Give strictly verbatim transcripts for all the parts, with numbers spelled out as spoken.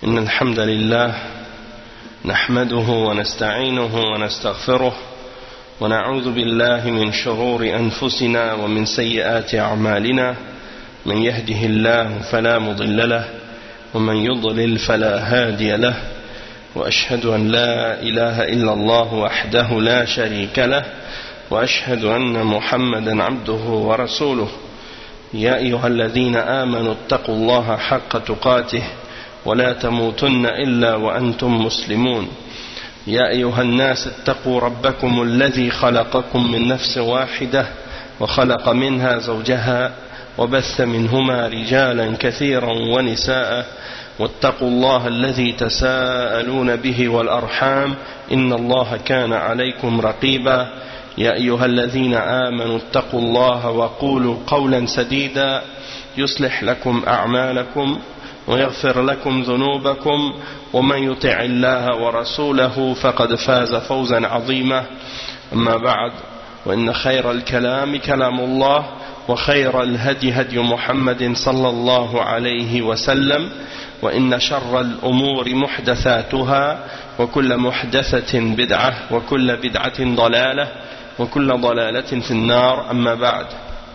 إن الحمد لله نحمده ونستعينه ونستغفره ونعوذ بالله من شرور أنفسنا ومن سيئات أعمالنا من يهده الله فلا مضل له ومن يضلل فلا هادي له وأشهد أن لا إله إلا الله وحده لا شريك له وأشهد أن محمدا عبده ورسوله يا أيها الذين آمنوا اتقوا الله حق تقاته ولا تموتن إلا وأنتم مسلمون يا أيها الناس اتقوا ربكم الذي خلقكم من نفس واحدة وخلق منها زوجها وبث منهما رجالا كثيرا ونساء واتقوا الله الذي تساءلون به والأرحام إن الله كان عليكم رقيبا يا أيها الذين آمنوا اتقوا الله وقولوا قولا سديدا يصلح لكم أعمالكم ويغفر لكم ذنوبكم ومن يطع الله ورسوله فقد فاز فوزا عظيما أما بعد وإن خير الكلام كلام الله وخير الهدي هدي محمد صلى الله عليه وسلم وإن شر الأمور محدثاتها وكل محدثة بدعة وكل بدعة ضلالة وكل ضلالة في النار أما بعد.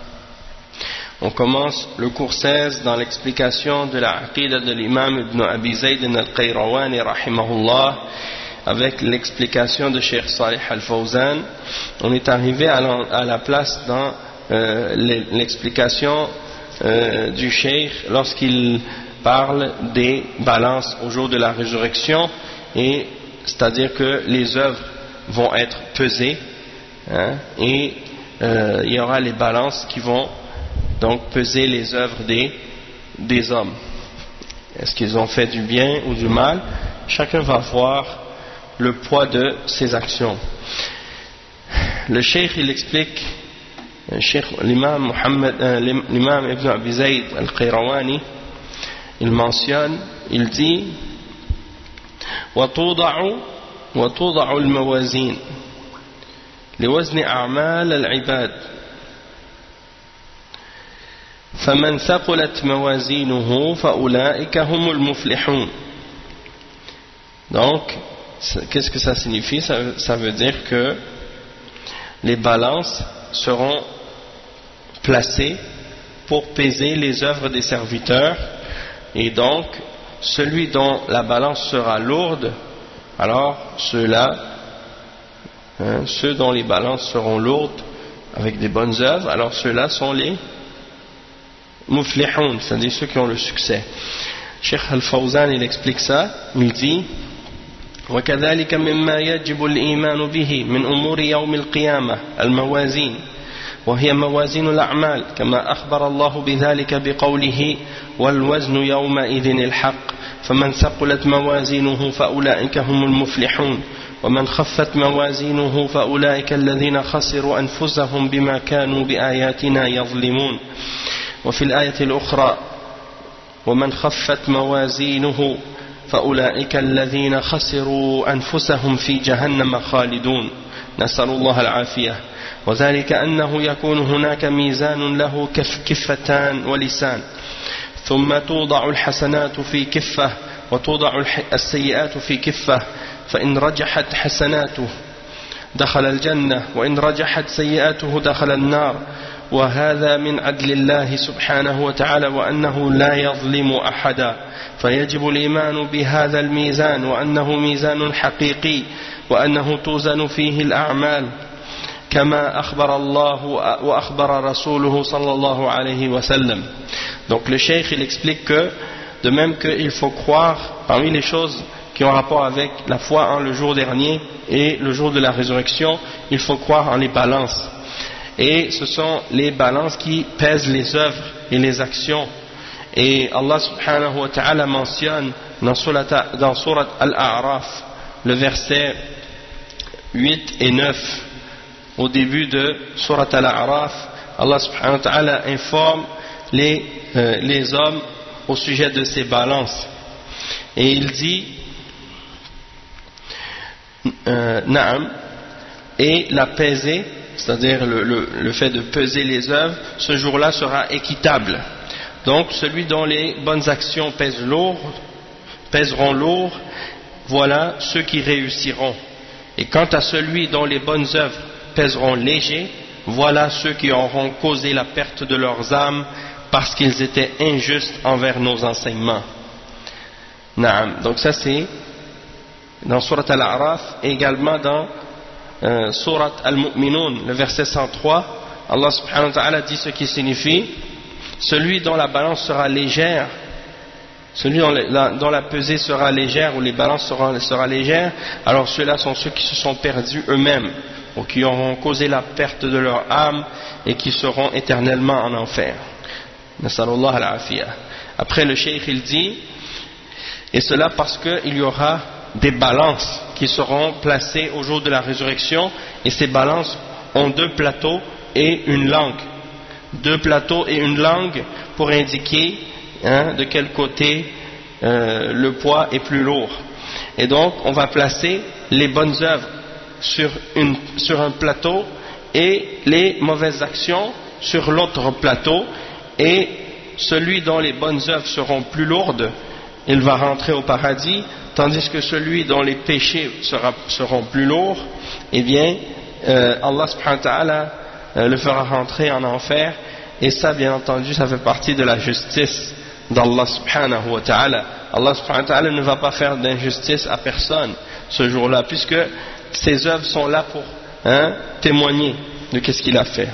On commence le cours seize dans l'explication de la aqida de l'imam Ibn Abi Zayd al-Qayrawani rahimahullah avec l'explication de Cheikh Salih al-Fawzan. On est arrivé à la, à la place dans euh, l'explication euh, du Cheikh lorsqu'il parle des balances au jour de la résurrection, et c'est-à-dire que les œuvres vont être pesées, hein, et euh, il y aura les balances qui vont donc peser les œuvres des, des hommes. Est-ce qu'ils ont fait du bien ou du mal? Chacun va voir le poids de ses actions. Le cheikh il explique, l'imam Muhammad, euh, l'imam Ibn Abi Zayd al-Qayrawani, il mentionne, il dit وَتُوضَعُ وَتُوضَعُ الْمَوَازِينَ لِوَزْنِ أَعْمَالِ الْعِبَادِ فمن ثقلت موازينه فأولئك هم المفلحون. Donc, qu'est-ce que ça signifie? ça, ça veut dire que les balances seront placées pour peser les œuvres des serviteurs, et donc celui dont la balance sera lourde, alors ceux-là, hein, ceux dont les balances seront lourdes avec des bonnes œuvres, alors ceux-là sont les muflihun, c'est-à-dire ceux qui ont le succès. Cheikh Al-Fawzan il explique ça, il dit وكذلك مما يجب الإيمان به من أمور يوم القيامة الموازين وهي موازين الأعمال كما أخبر الله بذلك بقوله والوزن يومئذ الحق فمن ثقلت موازينه فأولئك هم المفلحون ومن خفت موازينه فأولئك الذين خسروا أنفسهم بما كانوا بآياتنا يظلمون. وفي الآية الأخرى ومن خفت موازينه فأولئك الذين خسروا أنفسهم في جهنم خالدون نسأل الله العافية. وذلك أنه يكون هناك ميزان له كف كفتان ولسان ثم توضع الحسنات في كفة وتوضع السيئات في كفة فإن رجحت حسناته دخل الجنة وإن رجحت سيئاته دخل النار وهذا من عدل الله سبحانه وتعالى وأنه لا يظلم أحدا فيجب الإيمان بهذا الميزان وأنه ميزان حقيقي وأنه توزن فيه الأعمال كما أخبر الله وأخبر رسوله صلى الله عليه وسلم. Donc le cheikh il explique que de même qu'il faut croire parmi les choses qui ont rapport avec la foi en le jour dernier et le jour de la résurrection, il faut croire en les balances. Et ce sont les balances qui pèsent les œuvres et les actions. Et Allah subhanahu wa ta'ala mentionne dans Surat, dans Surat Al-A'raf, le verset huit et neuf, au début de Surat Al-A'raf, Allah subhanahu wa ta'ala informe les, euh, les hommes au sujet de ces balances. Et il dit euh, Naam, et la pesée, c'est-à-dire le, le, le fait de peser les œuvres, ce jour-là sera équitable. Donc celui dont les bonnes actions pèsent lourd pèseront lourd, voilà ceux qui réussiront. Et quant à celui dont les bonnes œuvres pèseront léger, voilà ceux qui auront causé la perte de leurs âmes parce qu'ils étaient injustes envers nos enseignements. Naam. Donc ça c'est dans Surat Al-A'raf et également dans euh, Surat Al-Mu'minun, le verset cent trois, Allah subhanahu wa ta'ala dit ce qui signifie: celui dont la balance sera légère, celui dont la, dont la pesée sera légère ou les balances seront, sera légère, alors ceux-là sont ceux qui se sont perdus eux-mêmes ou qui auront causé la perte de leur âme et qui seront éternellement en enfer. Nasallallahu al-afiyah. Après le cheikh il dit, et cela parce qu'il y aura des balances qui seront placées au jour de la résurrection, et ces balances ont deux plateaux et une langue. Deux plateaux et une langue pour indiquer hein, de quel côté euh, le poids est plus lourd. Et donc on va placer les bonnes œuvres sur, une, sur un plateau et les mauvaises actions sur l'autre plateau, et celui dont les bonnes œuvres seront plus lourdes, il va rentrer au paradis, tandis que celui dont les péchés sera, seront plus lourds, eh bien euh, Allah subhanahu wa ta'ala euh, le fera rentrer en enfer. Et ça, bien entendu, ça fait partie de la justice d'Allah subhanahu wa ta'ala. Allah subhanahu wa ta'ala ne va pas faire d'injustice à personne ce jour-là, puisque ses œuvres sont là pour hein, témoigner de ce qu'il a fait.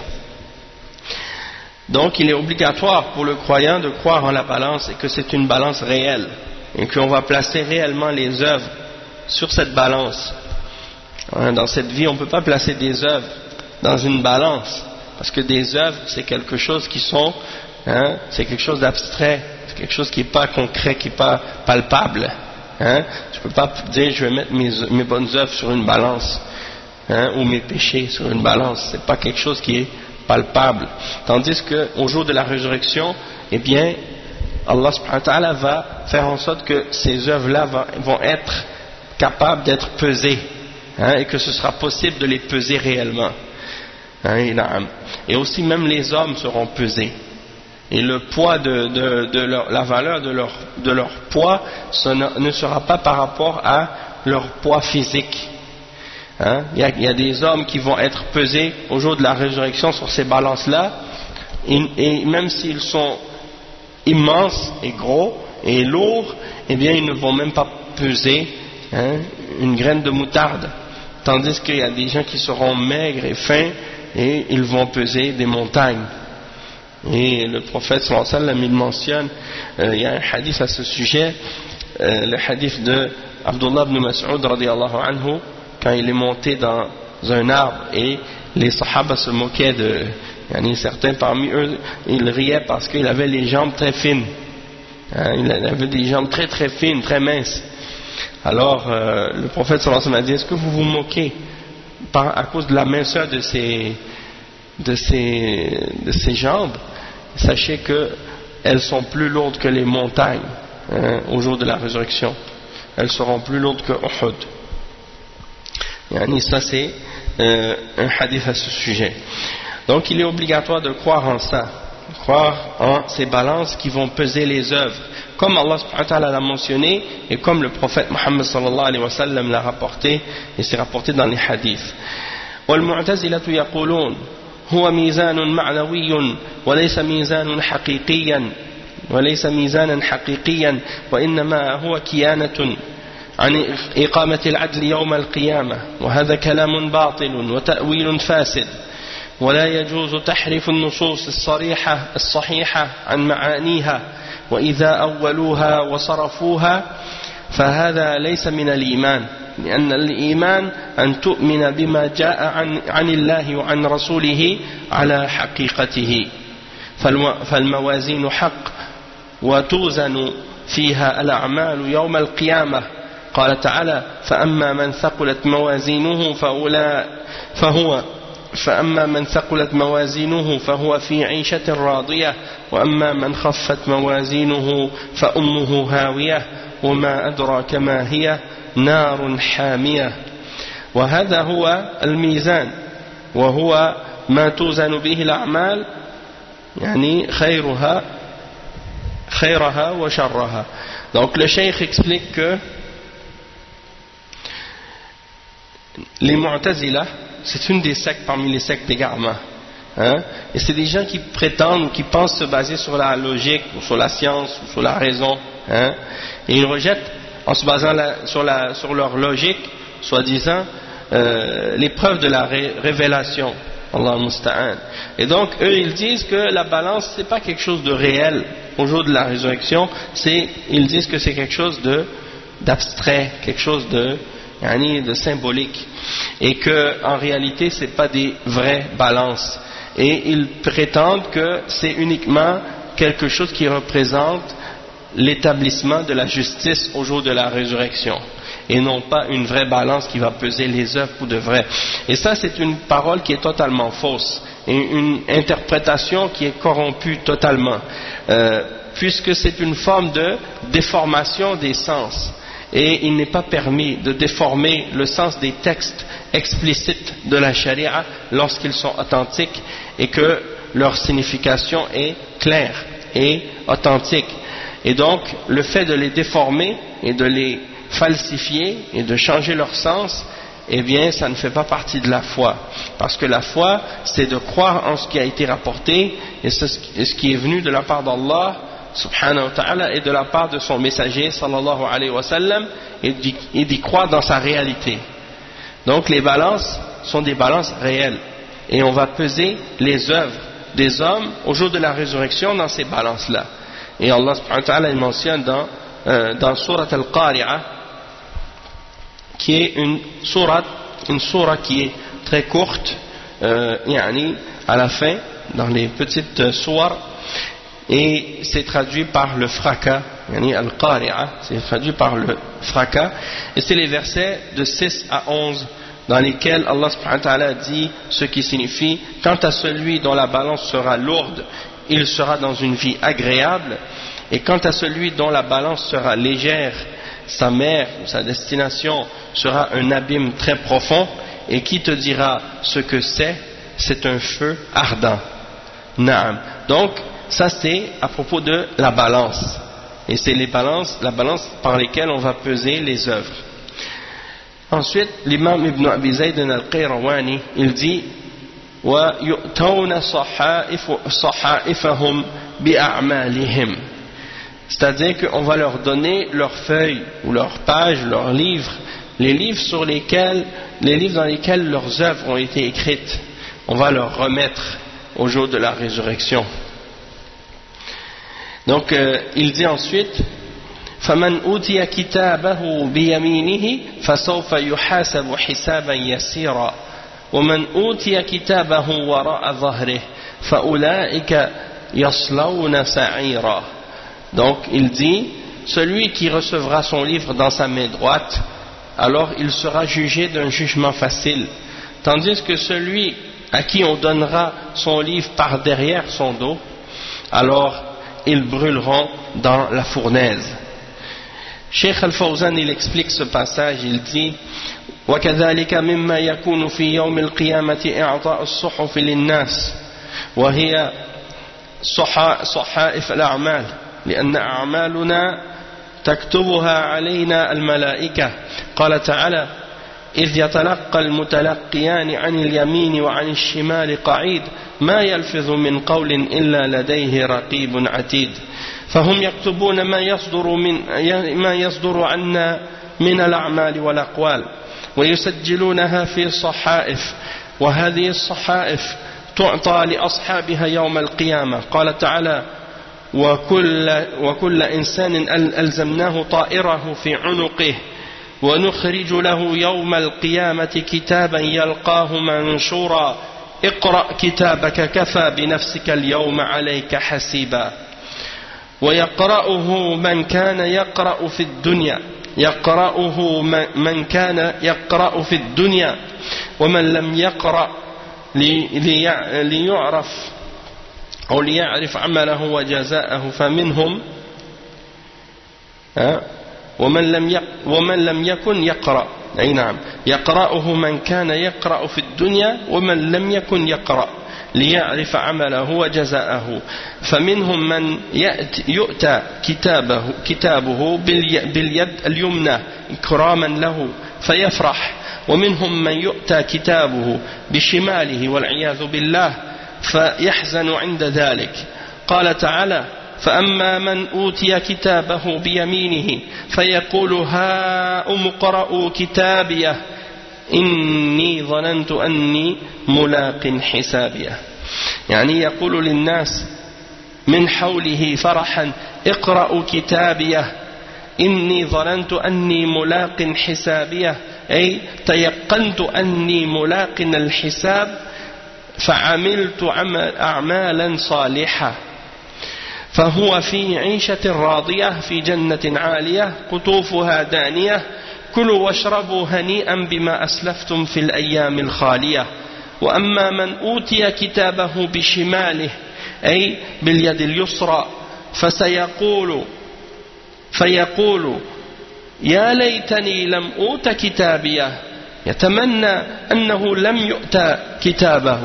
Donc il est obligatoire pour le croyant de croire en la balance et que c'est une balance réelle et qu'on va placer réellement les œuvres sur cette balance. Dans cette vie on ne peut pas placer des œuvres dans une balance, parce que des œuvres c'est quelque chose qui sont hein, c'est quelque chose d'abstrait, c'est quelque chose qui n'est pas concret, qui n'est pas palpable. Hein. Je ne peux pas dire je vais mettre mes, mes bonnes œuvres sur une balance hein, ou mes péchés sur une balance, c'est pas quelque chose qui est palpable. Tandis qu'au jour de la résurrection, eh bien, Allah subhanahu wa ta'ala va faire en sorte que ces œuvres-là vont être capables d'être pesées hein, et que ce sera possible de les peser réellement. Hein, et aussi même les hommes seront pesés. Et le poids de, de, de leur, la valeur de leur, de leur poids ne, ne sera pas par rapport à leur poids physique. Hein? Il, y a, il y a des hommes qui vont être pesés au jour de la résurrection sur ces balances-là, et, et même s'ils sont immenses et gros et lourds, eh bien ils ne vont même pas peser hein, une graine de moutarde, tandis qu'il y a des gens qui seront maigres et fins et ils vont peser des montagnes. Et le prophète sallallahu alayhi wa sallam il mentionne, euh, il y a un hadith à ce sujet, euh, le hadith de Abdullah ibn Mas'ud radiyallahu anhu, quand il est monté dans un arbre et les sahaba se moquaient de yani certains parmi eux, ils riaient parce qu'il avait les jambes très fines hein, il avait des jambes très très fines, très minces. Alors euh, le prophète sallallahu alayhi wa sallam a dit: est-ce que vous vous moquez par, à cause de la minceur de ses, de ses, de ses jambes? Sachez qu'elles sont plus lourdes que les montagnes hein, au jour de la résurrection, elles seront plus lourdes que Uhud. Yani ça c'est euh, un hadith à ce sujet. Donc il est obligatoire de croire en ça, croire en ces balances qui vont peser les œuvres, comme Allah subhanahu wa ta'ala l'a mentionné et comme le prophète Muhammad sallallahu alayhi wa sallam l'a rapporté, et c'est rapporté dans les hadiths. وَالْمُعْتَزِلَةُ يَقُولُونَ هو ميزان معنوي وليس ميزان حقيقيا وليس ميزانا حقيقيا وإنما هو كيانة عن إقامة العدل يوم القيامة، وهذا كلام باطل وتأويل فاسد، ولا يجوز تحريف النصوص الصريحة الصحيحة عن معانيها، وإذا أولوها وصرفوها فهذا ليس من الإيمان، لأن الإيمان أن تؤمن بما جاء عن, عن الله وعن رسوله على حقيقته، فالموازين حق وتوزن فيها الأعمال يوم القيامة. قال تعالى: فأما من ثقلت موازينه فأولئك فهو فأما من ثقلت موازينه فهو في عيشة راضية، وأما من خفت موازينه فأمه هاوية، وما أدراك ما هي نار حامية. وهذا هو الميزان، وهو ما توزن به الأعمال يعني خيرها خيرها وشرها. Donc le cheikh explique que les Mu'tazila, c'est une des sectes parmi les sectes d'égarement. Hein? Et c'est des gens qui prétendent ou qui pensent se baser sur la logique ou sur la science ou sur la raison. Hein? Et ils rejettent, en se basant la, sur, la, sur leur logique, soi-disant, euh, les preuves de la ré révélation. Allah musta'an. Et donc eux ils disent que la balance c'est pas quelque chose de réel au jour de la résurrection, c'est, ils disent que c'est quelque chose de d'abstrait, quelque chose de de symbolique, et que en réalité c'est pas des vraies balances, et ils prétendent que c'est uniquement quelque chose qui représente l'établissement de la justice au jour de la résurrection, et non pas une vraie balance qui va peser les œuvres pour de vrai. Et ça c'est une parole qui est totalement fausse, et une interprétation qui est corrompue totalement, euh, puisque c'est une forme de déformation des sens. Et il n'est pas permis de déformer le sens des textes explicites de la charia lorsqu'ils sont authentiques et que leur signification est claire et authentique. Et donc, le fait de les déformer et de les falsifier et de changer leur sens, eh bien, ça ne fait pas partie de la foi. Parce que la foi, c'est de croire en ce qui a été rapporté et ce qui est venu de la part d'Allah subhanahu wa ta'ala et de la part de son messager sallallahu alayhi wa sallam, et d'y croire dans sa réalité. Donc les balances sont des balances réelles et on va peser les œuvres des hommes au jour de la résurrection dans ces balances là. Et Allah subhanahu wa ta'ala il mentionne dans, euh, dans Surat Al-Qari'ah, qui est une sourate, une sourate qui est très courte, euh, yani à la fin dans les petites euh, sourates, et c'est traduit par le fracas, yani al-qari'a, c'est traduit par le fracas, et c'est les versets de six à onze dans lesquels Allah subhanahu wa ta'ala dit ce qui signifie: quant à celui dont la balance sera lourde, il sera dans une vie agréable, et quant à celui dont la balance sera légère, sa mère ou sa destination sera un abîme très profond, et qui te dira ce que c'est? C'est un feu ardent. Naam. Donc ça c'est à propos de la balance, et c'est les balances, la balance par lesquelles on va peser les œuvres. Ensuite, l'imam Ibn Abi Zayd al-Qayrawani, il dit: wa yu'tawna sahaifahum bi'a'malihim, c'est-à-dire qu'on va leur donner leurs feuilles ou leurs pages, leurs livres, les livres sur lesquels, les livres dans lesquels leurs œuvres ont été écrites, on va leur remettre au jour de la résurrection. Donc euh, il dit ensuite: فَمَنْ أُوتِيَ كِتَابَهُ بِيَمِينِهِ فَسَوْفَ يُحَاسَبُ حِسَابًا يَسِيرًا وَمَنْ أُوتِيَ كِتَابَهُ وَرَاءَ ظَهْرِهِ فَأُولَئِكَ يَصْلَوْنَ سَعِيرًا. Donc il dit: celui qui recevra son livre dans sa main droite, alors il sera jugé d'un jugement facile, tandis que celui à qui on donnera son livre par derrière son dos, alors ils brûleront dans la fournaise. Cheikh Al-Fawzan il explique ce passage, il dit: وَكَذَلِكَ مِمَّا يَكُونُ فِي يَوْمِ الْقِيَامَةِ إِعْطَاءُ الصُّحُفِ لِلنَّاسِ وَهِيَ صحائف الأعمال لأن أعمالنا تكتبها علينا الملائكة. قال تعالى: إذ يتلقى المتلقيان عن اليمين وعن الشمال قعيد ما يلفظ من قول إلا لديه رقيب عتيد. فهم يكتبون ما يصدر من ما يصدر عنا من الأعمال والأقوال ويسجلونها في صحائف، وهذه الصحائف تعطى لأصحابها يوم القيامة. قال تعالى: وكل, وكل إنسان ألزمناه طائره في عنقه ونخرج له يوم القيامة كتابا يلقاه منشورا اقرأ كتابك كفى بنفسك اليوم عليك حسيبا. ويقرأه من كان يقرأ في الدنيا يقرأه من كان يقرأ في الدنيا ومن لم يقرأ ليعرف أو ليعرف عمله وجزاءه فمنهم ومن لم ومن لم يكن يقرأ، أي نعم، يقرأه من كان يقرأ في الدنيا ومن لم يكن يقرأ ليعرف عمله وجزاءه فمنهم من يؤتى كتابه, كتابه باليد اليمنى إكراما له فيفرح ومنهم من يؤتى كتابه بشماله والعياذ بالله فيحزن عند ذلك. قال تعالى فأما من أوتي كتابه بيمينه فيقول هاؤم اقرءوا كتابيه إني ظننت أني ملاق حسابيه. يعني يقول للناس من حوله فرحا اقرأوا كتابيه إني ظننت أني ملاق حسابيه، أي تيقنت أني ملاق الحساب فعملت أعمالا صالحة، فهو في عيشة راضية في جنة عالية قطوفها دانية كلوا واشربوا هنيئا بما أسلفتم في الأيام الخالية. وأما من أوتي كتابه بشماله أي باليد اليسرى فسيقول فيقول يا ليتني لم أوت كتابيه، يتمنى أنه لم يؤت كتابه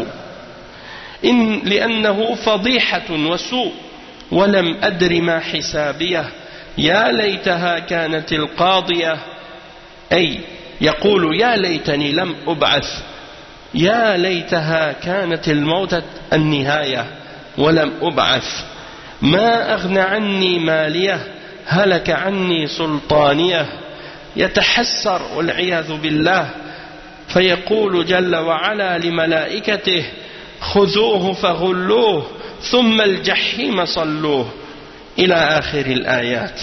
إن لأنه فضيحة وسوء ولم أدر ما حسابيه يا ليتها كانت القاضية، أي يقول يا ليتني لم أبعث، يا ليتها كانت الموت النهاية ولم أبعث، ما أغنى عني ماليه هلك عني سلطانيه، يتحسر والعياذ بالله فيقول جل وعلا لملائكته خذوه فغلوه ثم الجحيم صلوه إلى آخر الآيات.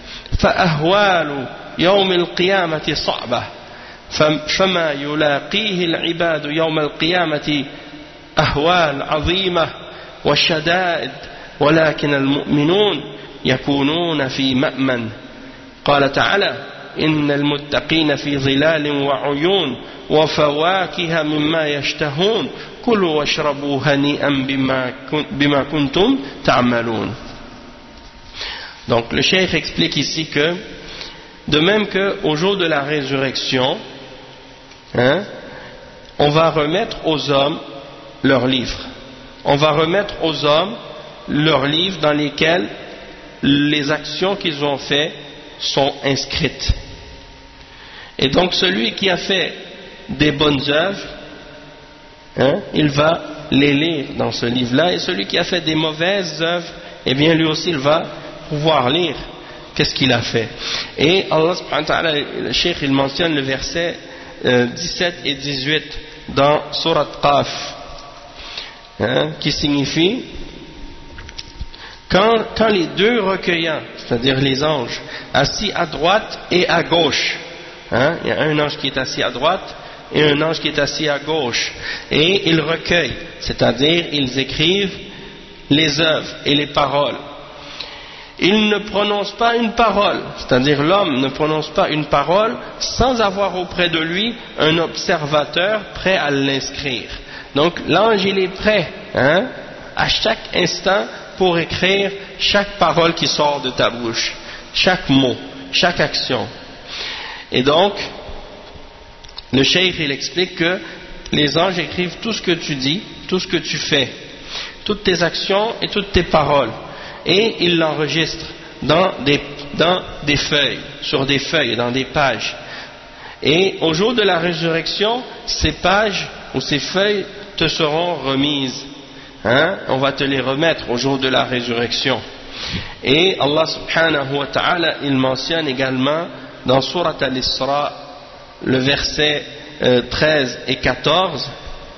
فأهوال يوم القيامة صعبة، فما يلاقيه العباد يوم القيامة أهوال عظيمة وشدائد، ولكن المؤمنون يكونون في مأمن. قال تعالى إن المتقين في ظلال وعيون وفواكه مما يشتهون كلوا واشربوا هنيئا بما كنتم تعملون. Donc le cheikh explique ici que de même qu'au jour de la résurrection, hein, on va remettre aux hommes leurs livres. On va remettre aux hommes leurs livres dans lesquels les actions qu'ils ont faites sont inscrites. Et donc celui qui a fait des bonnes œuvres, hein, il va les lire dans ce livre-là, et celui qui a fait des mauvaises œuvres, eh bien lui aussi il va pouvoir lire qu'est-ce qu'il a fait. Et Allah subhanahu wa ta'ala, le cheikh il mentionne le verset euh, dix-sept et dix-huit dans Surat Qaf, hein, qui signifie quand, quand les deux recueillants, c'est-à-dire les anges, assis à droite et à gauche, hein, il y a un ange qui est assis à droite et un ange qui est assis à gauche, et ils recueillent, c'est-à-dire ils écrivent les œuvres et les paroles. Il ne prononce pas une parole, c'est-à-dire l'homme ne prononce pas une parole sans avoir auprès de lui un observateur prêt à l'inscrire. Donc l'ange il est prêt, hein, à chaque instant pour écrire chaque parole qui sort de ta bouche, chaque mot, chaque action. Et donc le cheikh il explique que les anges écrivent tout ce que tu dis, tout ce que tu fais, toutes tes actions et toutes tes paroles. Et il l'enregistre dans des, dans des feuilles, sur des feuilles, dans des pages. Et au jour de la résurrection, ces pages ou ces feuilles te seront remises. Hein? On va te les remettre au jour de la résurrection. Et Allah subhanahu wa ta'ala, il mentionne également dans Surat Al-Isra, le verset euh, treize et quatorze,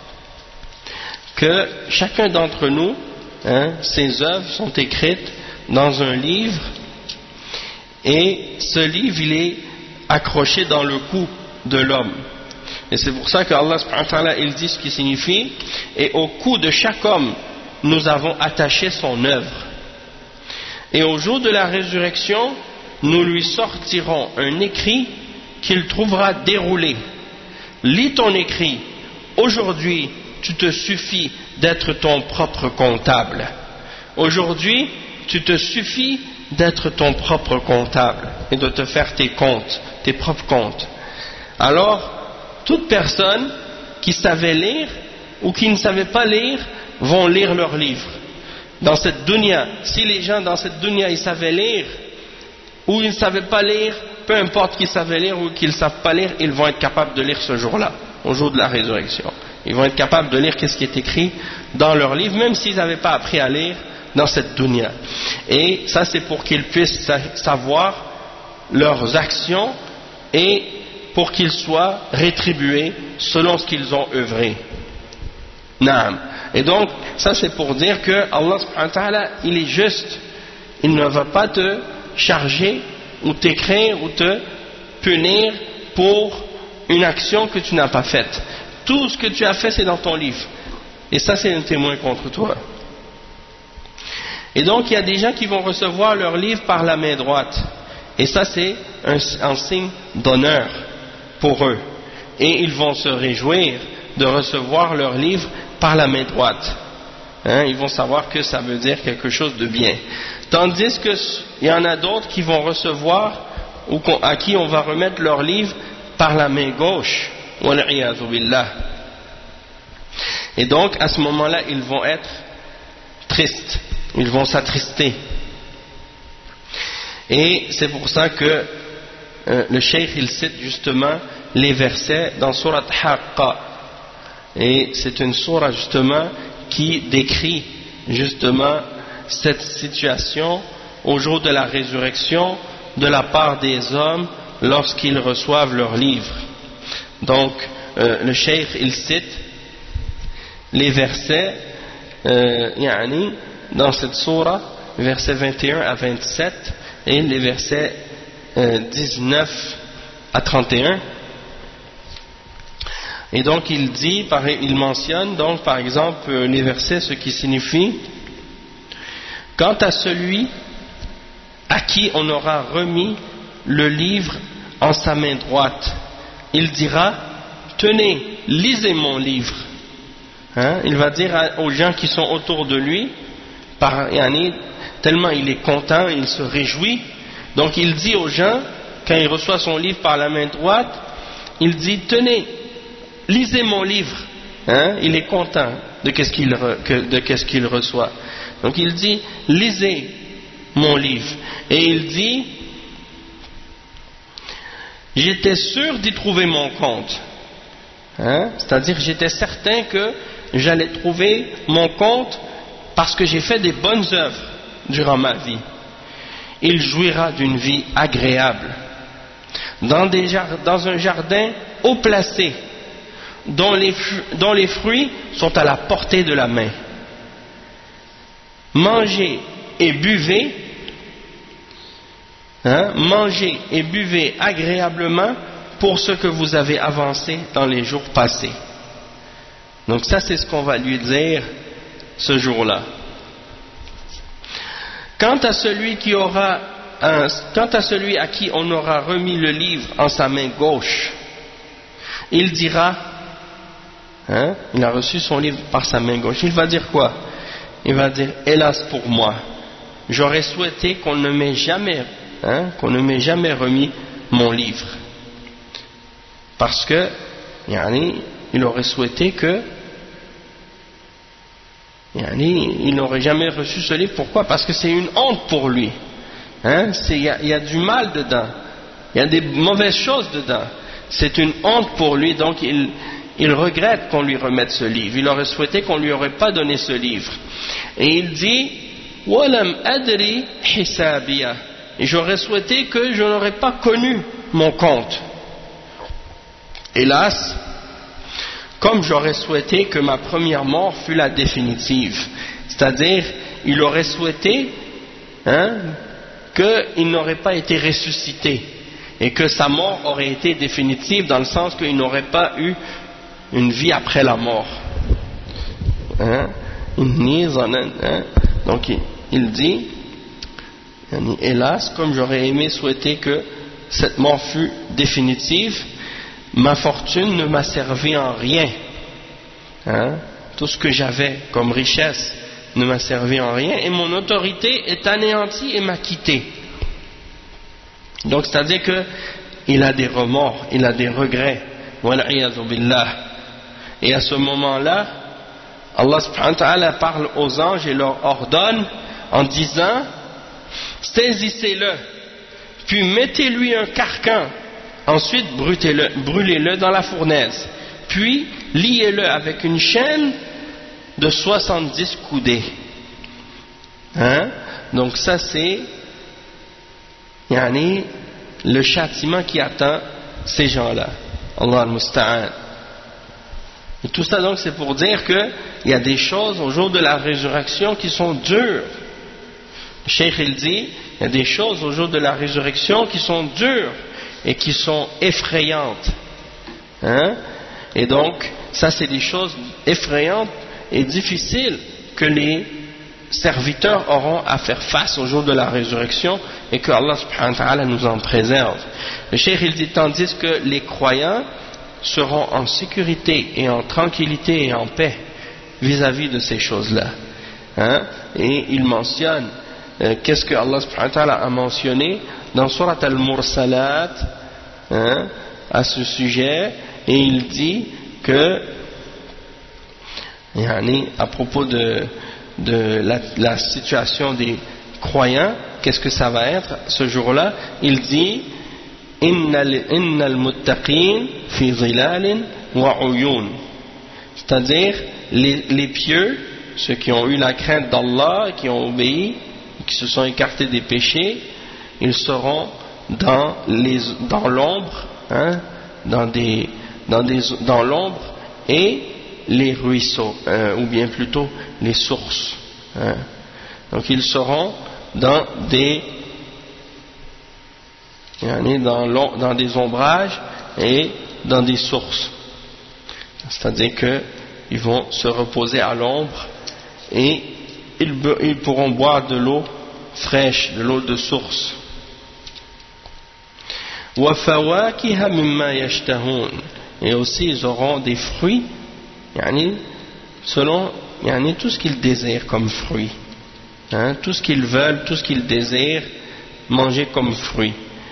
que chacun d'entre nous, hein, ses œuvres sont écrites dans un livre, et ce livre il est accroché dans le cou de l'homme. Et c'est pour ça que Allah subhanahu wa ta'ala il dit ce qui signifie et au cou de chaque homme nous avons attaché son œuvre, et au jour de la résurrection nous lui sortirons un écrit qu'il trouvera déroulé. Lis ton écrit, aujourd'hui tu te suffis d'être ton propre comptable. Aujourd'hui, tu te suffis d'être ton propre comptable et de te faire tes comptes, tes propres comptes. Alors, toute personne qui savait lire ou qui ne savait pas lire vont lire leurs livres. Dans cette dunya, si les gens dans cette dunya ils savaient lire, ou ils ne savaient pas lire, peu importe qu'ils savaient lire ou qu'ils ne savent pas lire, ils vont être capables de lire ce jour-là, au jour de la résurrection. Ils vont être capables de lire qu'est-ce qui est écrit dans leurs livres, même s'ils n'avaient pas appris à lire dans cette dunya. Et ça c'est pour qu'ils puissent savoir leurs actions et pour qu'ils soient rétribués selon ce qu'ils ont œuvré. Naam. Et donc, ça c'est pour dire que Allah subhanahu wa ta'ala, il est juste. Il ne va pas te charger ou t'écrire ou te punir pour une action que tu n'as pas faite. Tout ce que tu as fait, c'est dans ton livre. Et ça, c'est un témoin contre toi. Et donc, il y a des gens qui vont recevoir leur livre par la main droite. Et ça, c'est un, un signe d'honneur pour eux. Et ils vont se réjouir de recevoir leur livre par la main droite. Hein, ils vont savoir que ça veut dire quelque chose de bien. Tandis qu'il y en a d'autres qui vont recevoir, ou à qui on va remettre leur livre par la main gauche. Wal'iyadhu billah. Et donc, à ce moment-là, ils vont être tristes. Ils vont s'attrister. Et c'est pour ça que euh, le cheikh il cite justement les versets dans Surat Haqqa. Et c'est une sourate justement qui décrit justement cette situation au jour de la résurrection de la part des hommes lorsqu'ils reçoivent leur livre. Donc euh, le cheikh il cite les versets euh, yani, dans cette sourate, versets vingt et un à vingt-sept et les versets euh, dix-neuf à trente et un. Et donc il dit, il mentionne donc par exemple les versets, ce qui signifie: quant à celui à qui on aura remis le livre en sa main droite, il dira: tenez, lisez mon livre. Hein? Il va dire aux gens qui sont autour de lui, par, yani, tellement il est content, il se réjouit. Donc il dit aux gens, quand il reçoit son livre par la main droite, il dit: tenez, lisez mon livre. Hein? Il est content de qu'est-ce qu'il re, de qu'est-ce qu'il reçoit. Donc il dit: lisez mon livre. Et il dit: j'étais sûr d'y trouver mon compte. Hein? C'est-à-dire, j'étais certain que j'allais trouver mon compte parce que j'ai fait des bonnes œuvres durant ma vie. Il jouira d'une vie agréable dans, des, dans un jardin haut placé, dont les, dont les fruits sont à la portée de la main. Mangez et buvez, hein, mangez et buvez agréablement pour ce que vous avez avancé dans les jours passés. Donc ça, c'est ce qu'on va lui dire ce jour-là. Quant à celui qui aura un, quant à celui à qui on aura remis le livre en sa main gauche, il dira, hein, il a reçu son livre par sa main gauche, il va dire quoi? Il va dire: hélas pour moi, j'aurais souhaité qu'on ne m'ait jamais, hein, qu'on ne m'ait jamais remis mon livre, parce que, yani, il aurait souhaité que, yani, il n'aurait jamais reçu ce livre. Pourquoi? Parce que c'est une honte pour lui. Hein? Il y, y a du mal dedans, il y a des mauvaises choses dedans. C'est une honte pour lui, donc il, il regrette qu'on lui remette ce livre. Il aurait souhaité qu'on lui aurait pas donné ce livre. Et il dit: walam adri hisabiya. Et j'aurais souhaité que je n'aurais pas connu mon compte. Hélas, comme j'aurais souhaité que ma première mort fût la définitive. C'est-à-dire, il aurait souhaité, hein, qu'il n'aurait pas été ressuscité et que sa mort aurait été définitive, dans le sens qu'il n'aurait pas eu une vie après la mort. Hein? Hein? Donc il, il dit: hélas, comme j'aurais aimé souhaiter que cette mort fût définitive, ma fortune ne m'a servi en rien. Hein? Tout ce que j'avais comme richesse ne m'a servi en rien, et mon autorité est anéantie et m'a quitté. Donc c'est-à-dire que il a des remords, il a des regrets. Wal'iyadhu billah. Et à ce moment-là, Allah subhanahu wa ta'ala parle aux anges et leur ordonne en disant saisissez-le, puis mettez-lui un carcan, ensuite brûlez-le, brûlez-le dans la fournaise, puis liez-le avec une chaîne de soixante-dix coudées. Hein? Donc ça c'est yani, le châtiment qui attend ces gens-là. Allah al-Musta'an. Et tout ça donc c'est pour dire qu'il y a des choses au jour de la résurrection qui sont dures. Le Cheikh il dit, il y a des choses au jour de la résurrection qui sont dures et qui sont effrayantes. Hein? Et donc, ça c'est des choses effrayantes et difficiles que les serviteurs auront à faire face au jour de la résurrection et que Allah subhanahu wa ta'ala nous en préserve. Le Cheikh il dit, tandis que les croyants seront en sécurité et en tranquillité et en paix vis-à-vis de ces choses-là. Hein? Et il mentionne euh, qu'est-ce que Allah subhanahu wa ta'ala a mentionné dans Surat Al-Mursalat hein, à ce sujet, et il dit que yani, à propos de, de la, la situation des croyants, qu'est-ce que ça va être ce jour-là? Il dit Innal muttaqin fi zilalin wa uyun, c'est-à-dire les, les pieux, ceux qui ont eu la crainte d'Allah, qui ont obéi, qui se sont écartés des péchés, ils seront dans les dans l'ombre, hein, dans des dans des dans l'ombre et les ruisseaux, hein, ou bien plutôt les sources. Hein. Donc ils seront dans des Dans, dans des ombrages et dans des sources, c'est-à-dire qu'ils vont se reposer à l'ombre et ils, ils pourront boire de l'eau fraîche, de l'eau de source. Et aussi ils auront des fruits selon tout ce qu'ils désirent comme fruits, hein, tout ce qu'ils veulent, tout ce qu'ils désirent manger comme fruits.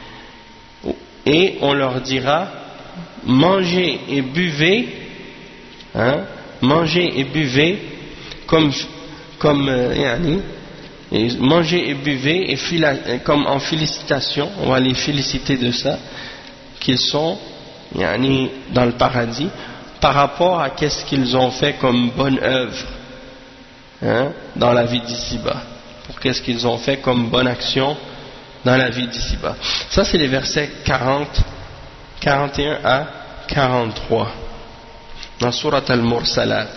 Et on leur dira mangez et buvez, hein, mangez et buvez comme, comme euh, yani, et mangez et buvez et fila, comme en félicitation, on va les féliciter de ça, qu'ils sont yani, dans le paradis par rapport à qu'est-ce qu'ils ont fait comme bonne œuvre, hein, dans la vie d'ici-bas, pour qu'est-ce qu'ils ont fait comme bonne action dans la vie d'ici-bas. Ça c'est les versets quarante, quarante et un à quarante-trois dans Surat Al-Mursalat.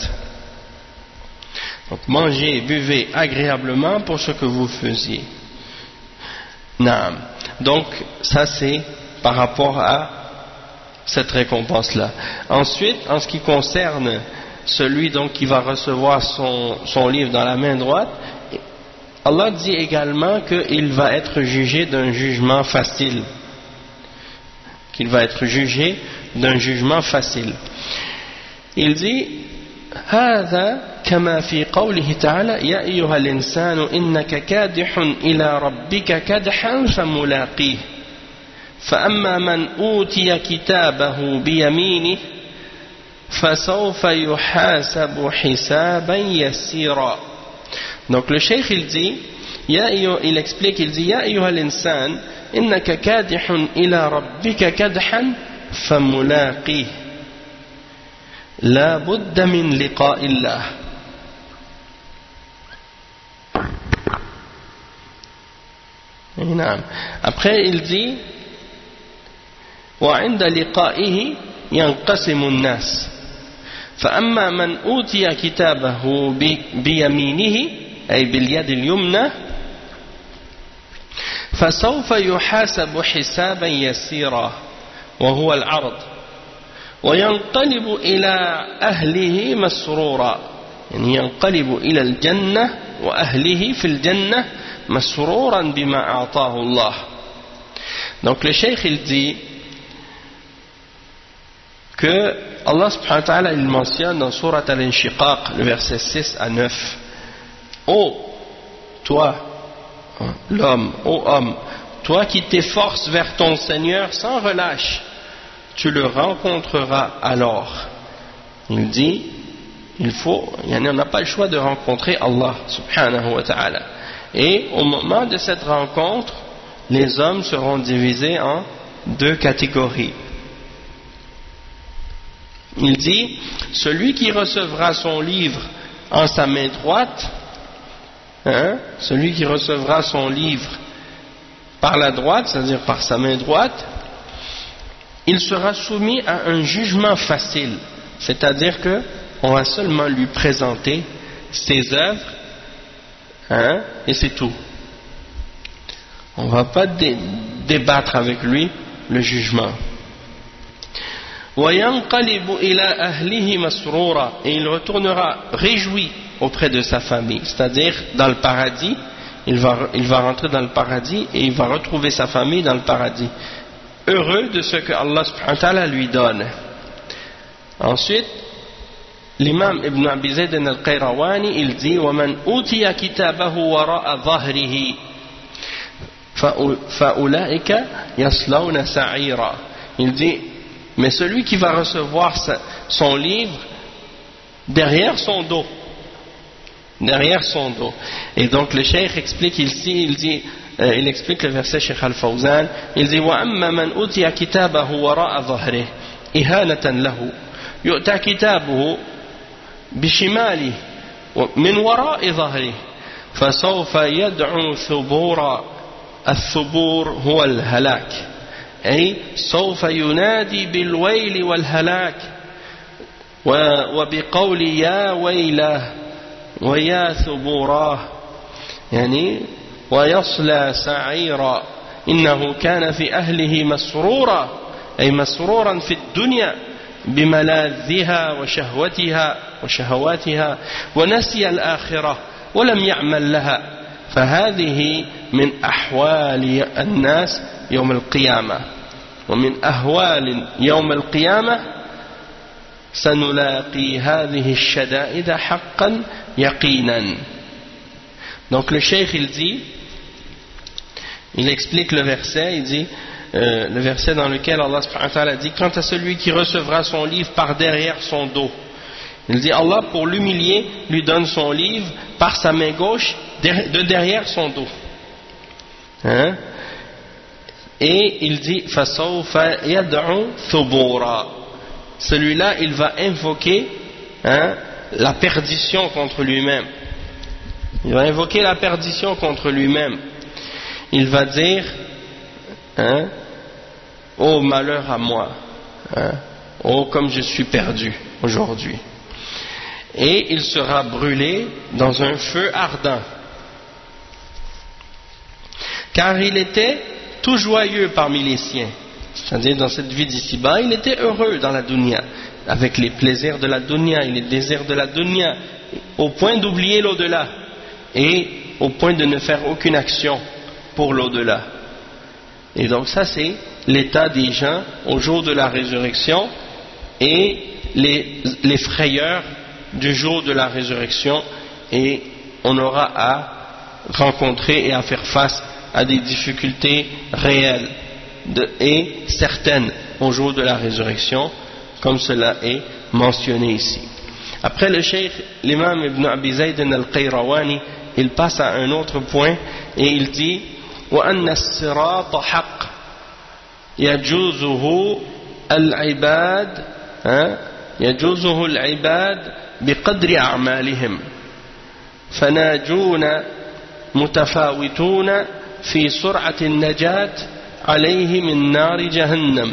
Donc mangez et buvez agréablement pour ce que vous faisiez. Naam. Donc ça c'est par rapport à cette récompense-là. Ensuite, en ce qui concerne celui donc qui va recevoir son, son livre dans la main droite, Allah dit également qu'il va être jugé d'un jugement facile. Qu'il va être jugé d'un jugement facile. Il dit هذا كما في قوله تعالى يا أيها الإنسان إنك كادح إلى ربك كدحا فملاقيه فأما من أوتي كتابه بيمينه فسوف يحاسب حسابا يسيرا. Donc le cheikh il dit, il explique, il dit Ya ayyuha l'insan, innaka kadihun ila rabbika kadhan famulaqih, la budda min liqa'illah. Après il dit وعند لقائه ينقسم الناس فأما من أوتي كتابه بيمينه أي باليد اليمنى فسوف يحاسب حسابا يسيرا وهو العرض وينقلب إلى أهله مسرورا، يعني ينقلب إلى الجنة وأهله في الجنة مسرورا بما أعطاه الله. Donc le cheikh il dit que Allah subhanahu wa ta'ala il mentionne dans Surat Al-Inshiqaq le verset six à neuf, ô toi l'homme, ô homme, toi qui t'efforces vers ton Seigneur sans relâche, tu le rencontreras alors. Il dit Il faut, on n'a pas le choix de rencontrer Allah subhanahu wa ta'ala. Et au moment de cette rencontre, les hommes seront divisés en deux catégories. Il dit, celui qui recevra son livre en sa main droite, hein, celui qui recevra son livre par la droite, c'est-à-dire par sa main droite, il sera soumis à un jugement facile, c'est-à-dire que on va seulement lui présenter ses œuvres, hein, et c'est tout. On ne va pas dé débattre avec lui le jugement. Et il retournera réjoui auprès de sa famille, c'est-à-dire dans le paradis. Il va, il va rentrer dans le paradis et il va retrouver sa famille dans le paradis, heureux de ce que Allah subhanahu wa ta'ala lui donne. Ensuite, l'imam Ibn Abi Zayd al-Qayrawani, il dit وَمَنْ أُوتِيَ كِتَابَهُ وَرَاءَ ظَهْرِهِ فَأُولَئِكَ يَصْلَوْنَ سَعِيرًا. Il dit, mais celui qui va recevoir sa, son livre derrière son dos, derrière son dos. Et donc le cheikh explique ici, il dit, euh, il explique le verset Cheikh Al-Fawzan, il dit وَأَمَّا مَنْ أُوتِيَ كِتَابَهُ وَرَاءَ ظَهْرِهِ إِهَانَةً لَهُ يؤتى كتابه بشماله من وراء ظهره فسوف يدعو ثبورا. الثبور هو الهلاك، أي سوف ينادي بالويل والهلاك وبقول يا ويله ويا ثبوراه، يعني ويصلى سعيرا إنه كان في أهله مسرورا، أي مسرورا في الدنيا بملاذها وشهوتها وشهواتها ونسي الآخرة ولم يعمل لها، فهذه من أحوال الناس يوم القيامة. ومن أهوال يوم القيامة سنلاقي هذه الشدائد حقا يقينا. Donc le cheikh il dit, il explique le verset, il dit Euh, le verset dans lequel Allah subhanahu wa ta'ala dit, quant à celui qui recevra son livre par derrière son dos, il dit Allah pour l'humilier lui donne son livre par sa main gauche de derrière son dos, hein? Et il dit fasawfa yad'u thubura, celui-là il va invoquer, hein, la perdition contre lui-même, il va invoquer la perdition contre lui-même, il va dire, hein, oh malheur à moi, hein, oh comme je suis perdu aujourd'hui. Et il sera brûlé dans un feu ardent, car il était tout joyeux parmi les siens, c'est-à-dire dans cette vie d'ici-bas il était heureux dans la dunya, avec les plaisirs de la dunya et les désirs de la dunya, au point d'oublier l'au-delà et au point de ne faire aucune action pour l'au-delà. Et donc ça c'est l'état des gens au jour de la résurrection et les, les frayeurs du jour de la résurrection, et on aura à rencontrer et à faire face à des difficultés réelles de, et certaines au jour de la résurrection, comme cela est mentionné ici. Après le cheikh, l'imam Ibn Abi Zayd al-Qayrawani, il passe à un autre point et il dit وأن الصراط حق يجوزه العباد يجوزه العباد بقدر أعمالهم فناجون متفاوتون في سرعة النجاة عليه من نار جهنم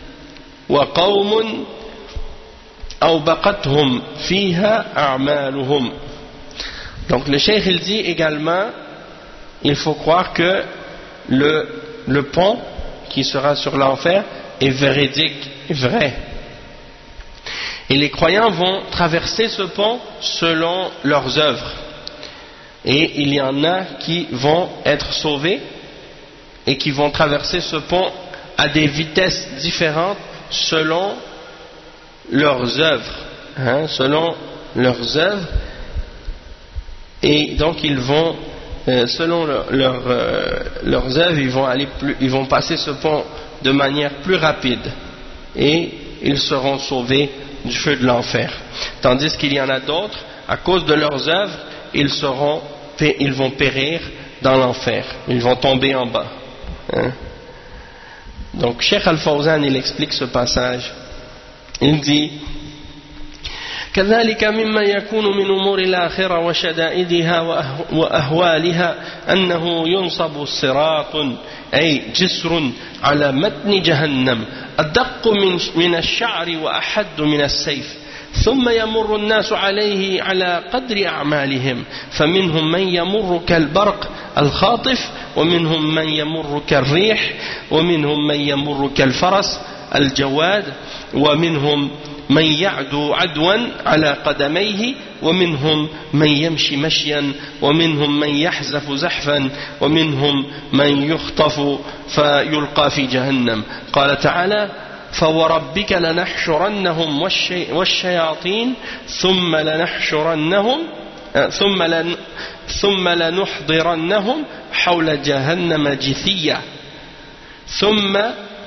وقوم أوبقتهم فيها أعمالهم. Donc le cheikh il dit également, il faut croire que le, le pont qui sera sur l'enfer est véridique, est vrai. Et les croyants vont traverser ce pont selon leurs œuvres. Et il y en a qui vont être sauvés et qui vont traverser ce pont à des vitesses différentes selon leurs œuvres, hein, selon leurs œuvres. Et donc ils vont Euh, selon leur, leur, euh, leurs œuvres, ils vont, aller plus, ils vont passer ce pont de manière plus rapide et ils seront sauvés du feu de l'enfer. Tandis qu'il y en a d'autres, à cause de leurs œuvres, ils, seront, ils vont périr dans l'enfer, ils vont tomber en bas. Hein? Donc Cheikh Al-Fawzan, il explique ce passage. Il dit: كذلك مما يكون من أمور الآخرة وشدائدها وأهوالها أنه ينصب الصراط أي جسر على متن جهنم أدق من من الشعر وأحد من السيف ثم يمر الناس عليه على قدر أعمالهم فمنهم من يمر كالبرق الخاطف ومنهم من يمر كالريح ومنهم من يمر كالفرس الجواد ومنهم من يعدو عدوا على قدميه ومنهم من يمشي مشيا ومنهم من يحزف زحفا ومنهم من يخطف فيلقى في جهنم. قال تعالى: فوربك لنحشرنهم والشياطين ثم لنحشرنهم ثم لن ثم لنحضرنهم حول جهنم جثيا ثم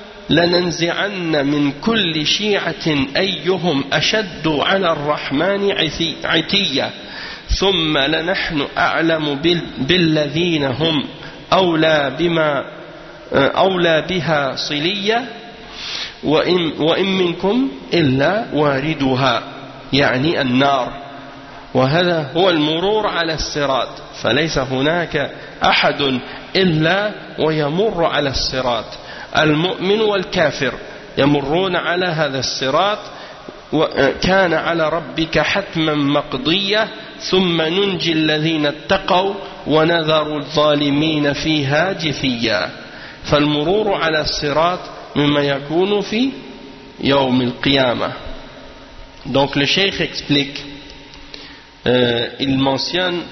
لننزعن من كل شيعة أيهم أشد على الرحمن عتيا ثم لنحن أعلم بالذين هم أولى بما أولى بها صليا وإن, وإن منكم إلا واردها يعني النار وهذا هو المرور على الصراط فليس هناك أحد إلا ويمر على الصراط المؤمن والكافر يمرون على هذا الصراط وكان على ربك حتما مقضيا ثم ننجي الذين اتقوا ونذر الظالمين فيها جثيا. فالمرور على الصراط مما يكون في يوم القيامة. Donc le cheikh explique, euh, il mentionne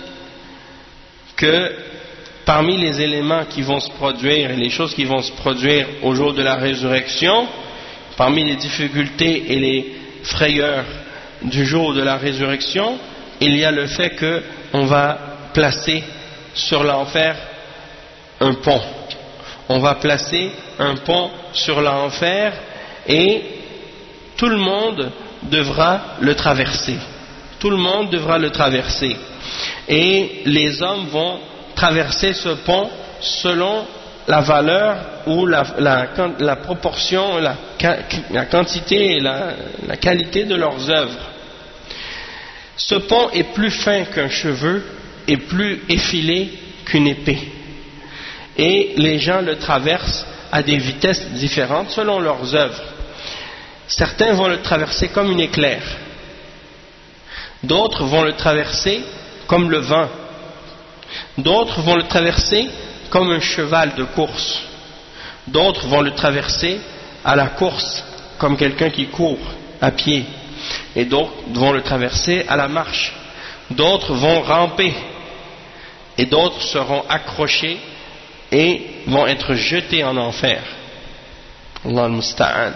que parmi les éléments qui vont se produire et les choses qui vont se produire au jour de la résurrection, parmi les difficultés et les frayeurs du jour de la résurrection, il y a le fait qu'on va placer sur l'enfer un pont. On va placer un pont sur l'enfer et tout le monde devra le traverser. Tout le monde devra le traverser. Et les hommes vont traverser ce pont selon la valeur ou la, la, la proportion, la, la quantité et la, la qualité de leurs œuvres. Ce pont est plus fin qu'un cheveu et plus effilé qu'une épée. Et les gens le traversent à des vitesses différentes selon leurs œuvres. Certains vont le traverser comme une éclair. D'autres vont le traverser comme le vent. D'autres vont le traverser comme un cheval de course. D'autres vont le traverser à la course, comme quelqu'un qui court à pied. Et d'autres vont le traverser à la marche. D'autres vont ramper. Et d'autres seront accrochés et vont être jetés en enfer. Allah al-Musta'an.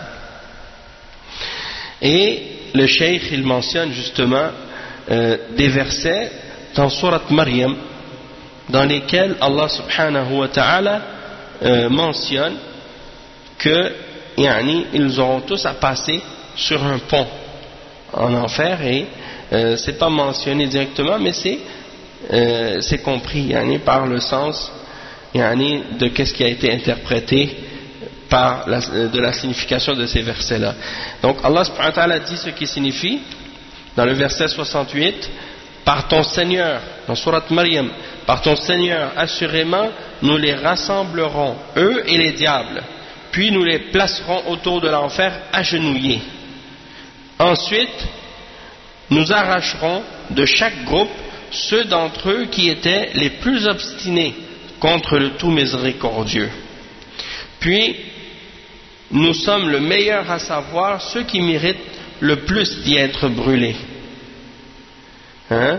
Et le cheikh, il mentionne justement euh, des versets dans Surat Maryam, dans lesquels Allah subhanahu wa ta'ala euh, mentionne que yani, ils auront tous à passer sur un pont en enfer et euh, c'est pas mentionné directement mais c'est euh, c'est compris yani, par le sens yani, de qu'est-ce qui a été interprété par la, de la signification de ces versets là. Donc Allah subhanahu wa ta'ala dit ce qui signifie dans le verset soixante-huit: par ton Seigneur, dans Surat Maryam, par ton Seigneur, assurément, nous les rassemblerons, eux et les diables, puis nous les placerons autour de l'enfer agenouillés. Ensuite, nous arracherons de chaque groupe ceux d'entre eux qui étaient les plus obstinés contre le tout miséricordieux. Puis, nous sommes le meilleur à savoir ceux qui méritent le plus d'y être brûlés. Hein?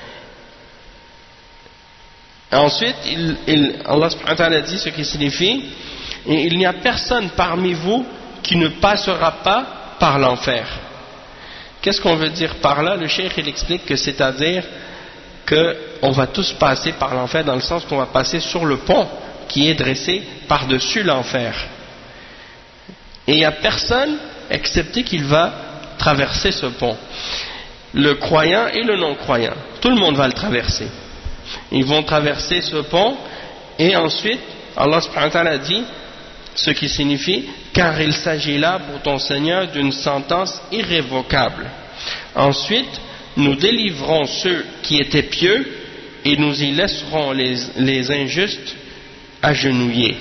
Ensuite, il, il, Allah subhanahu wa ta'ala dit ce qui signifie: et il n'y a personne parmi vous qui ne passera pas par l'enfer. Qu'est-ce qu'on veut dire par là? Le cheikh il explique que c'est-à-dire qu'on va tous passer par l'enfer dans le sens qu'on va passer sur le pont qui est dressé par-dessus l'enfer. Et il n'y a personne excepté qu'il va traverser ce pont. Le croyant et le non-croyant, tout le monde va le traverser. Ils vont traverser ce pont et ensuite Allah subhanahu wa ta'ala dit ce qui signifie car il s'agit là pour ton Seigneur d'une sentence irrévocable. Ensuite nous délivrons ceux qui étaient pieux et nous y laisserons les, les injustes agenouillés.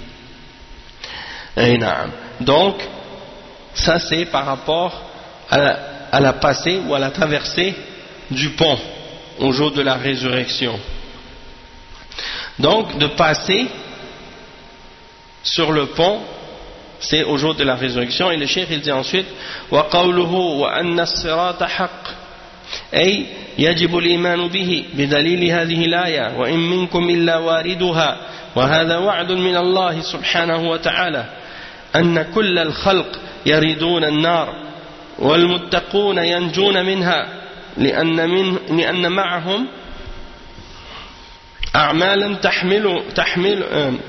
Donc ça c'est par rapport à la, à la passée ou à la traversée du pont au jour de la résurrection. Donc de passer sur le pont, c'est au jour de la résurrection. Et le cheikh il dit ensuite wa qawluhu wa anna as-sirata haqq ay yajibu al-iman bihi bidalil hadhihi al-aya wa in minkum illa wariduha wa hadha wa'dun min Allah subhanahu wa ta'ala anna kull al-khalq yariduna an-nar wal muttaquna yanjuna minha لأن من لأن معهم أعمالا تحمل تحمل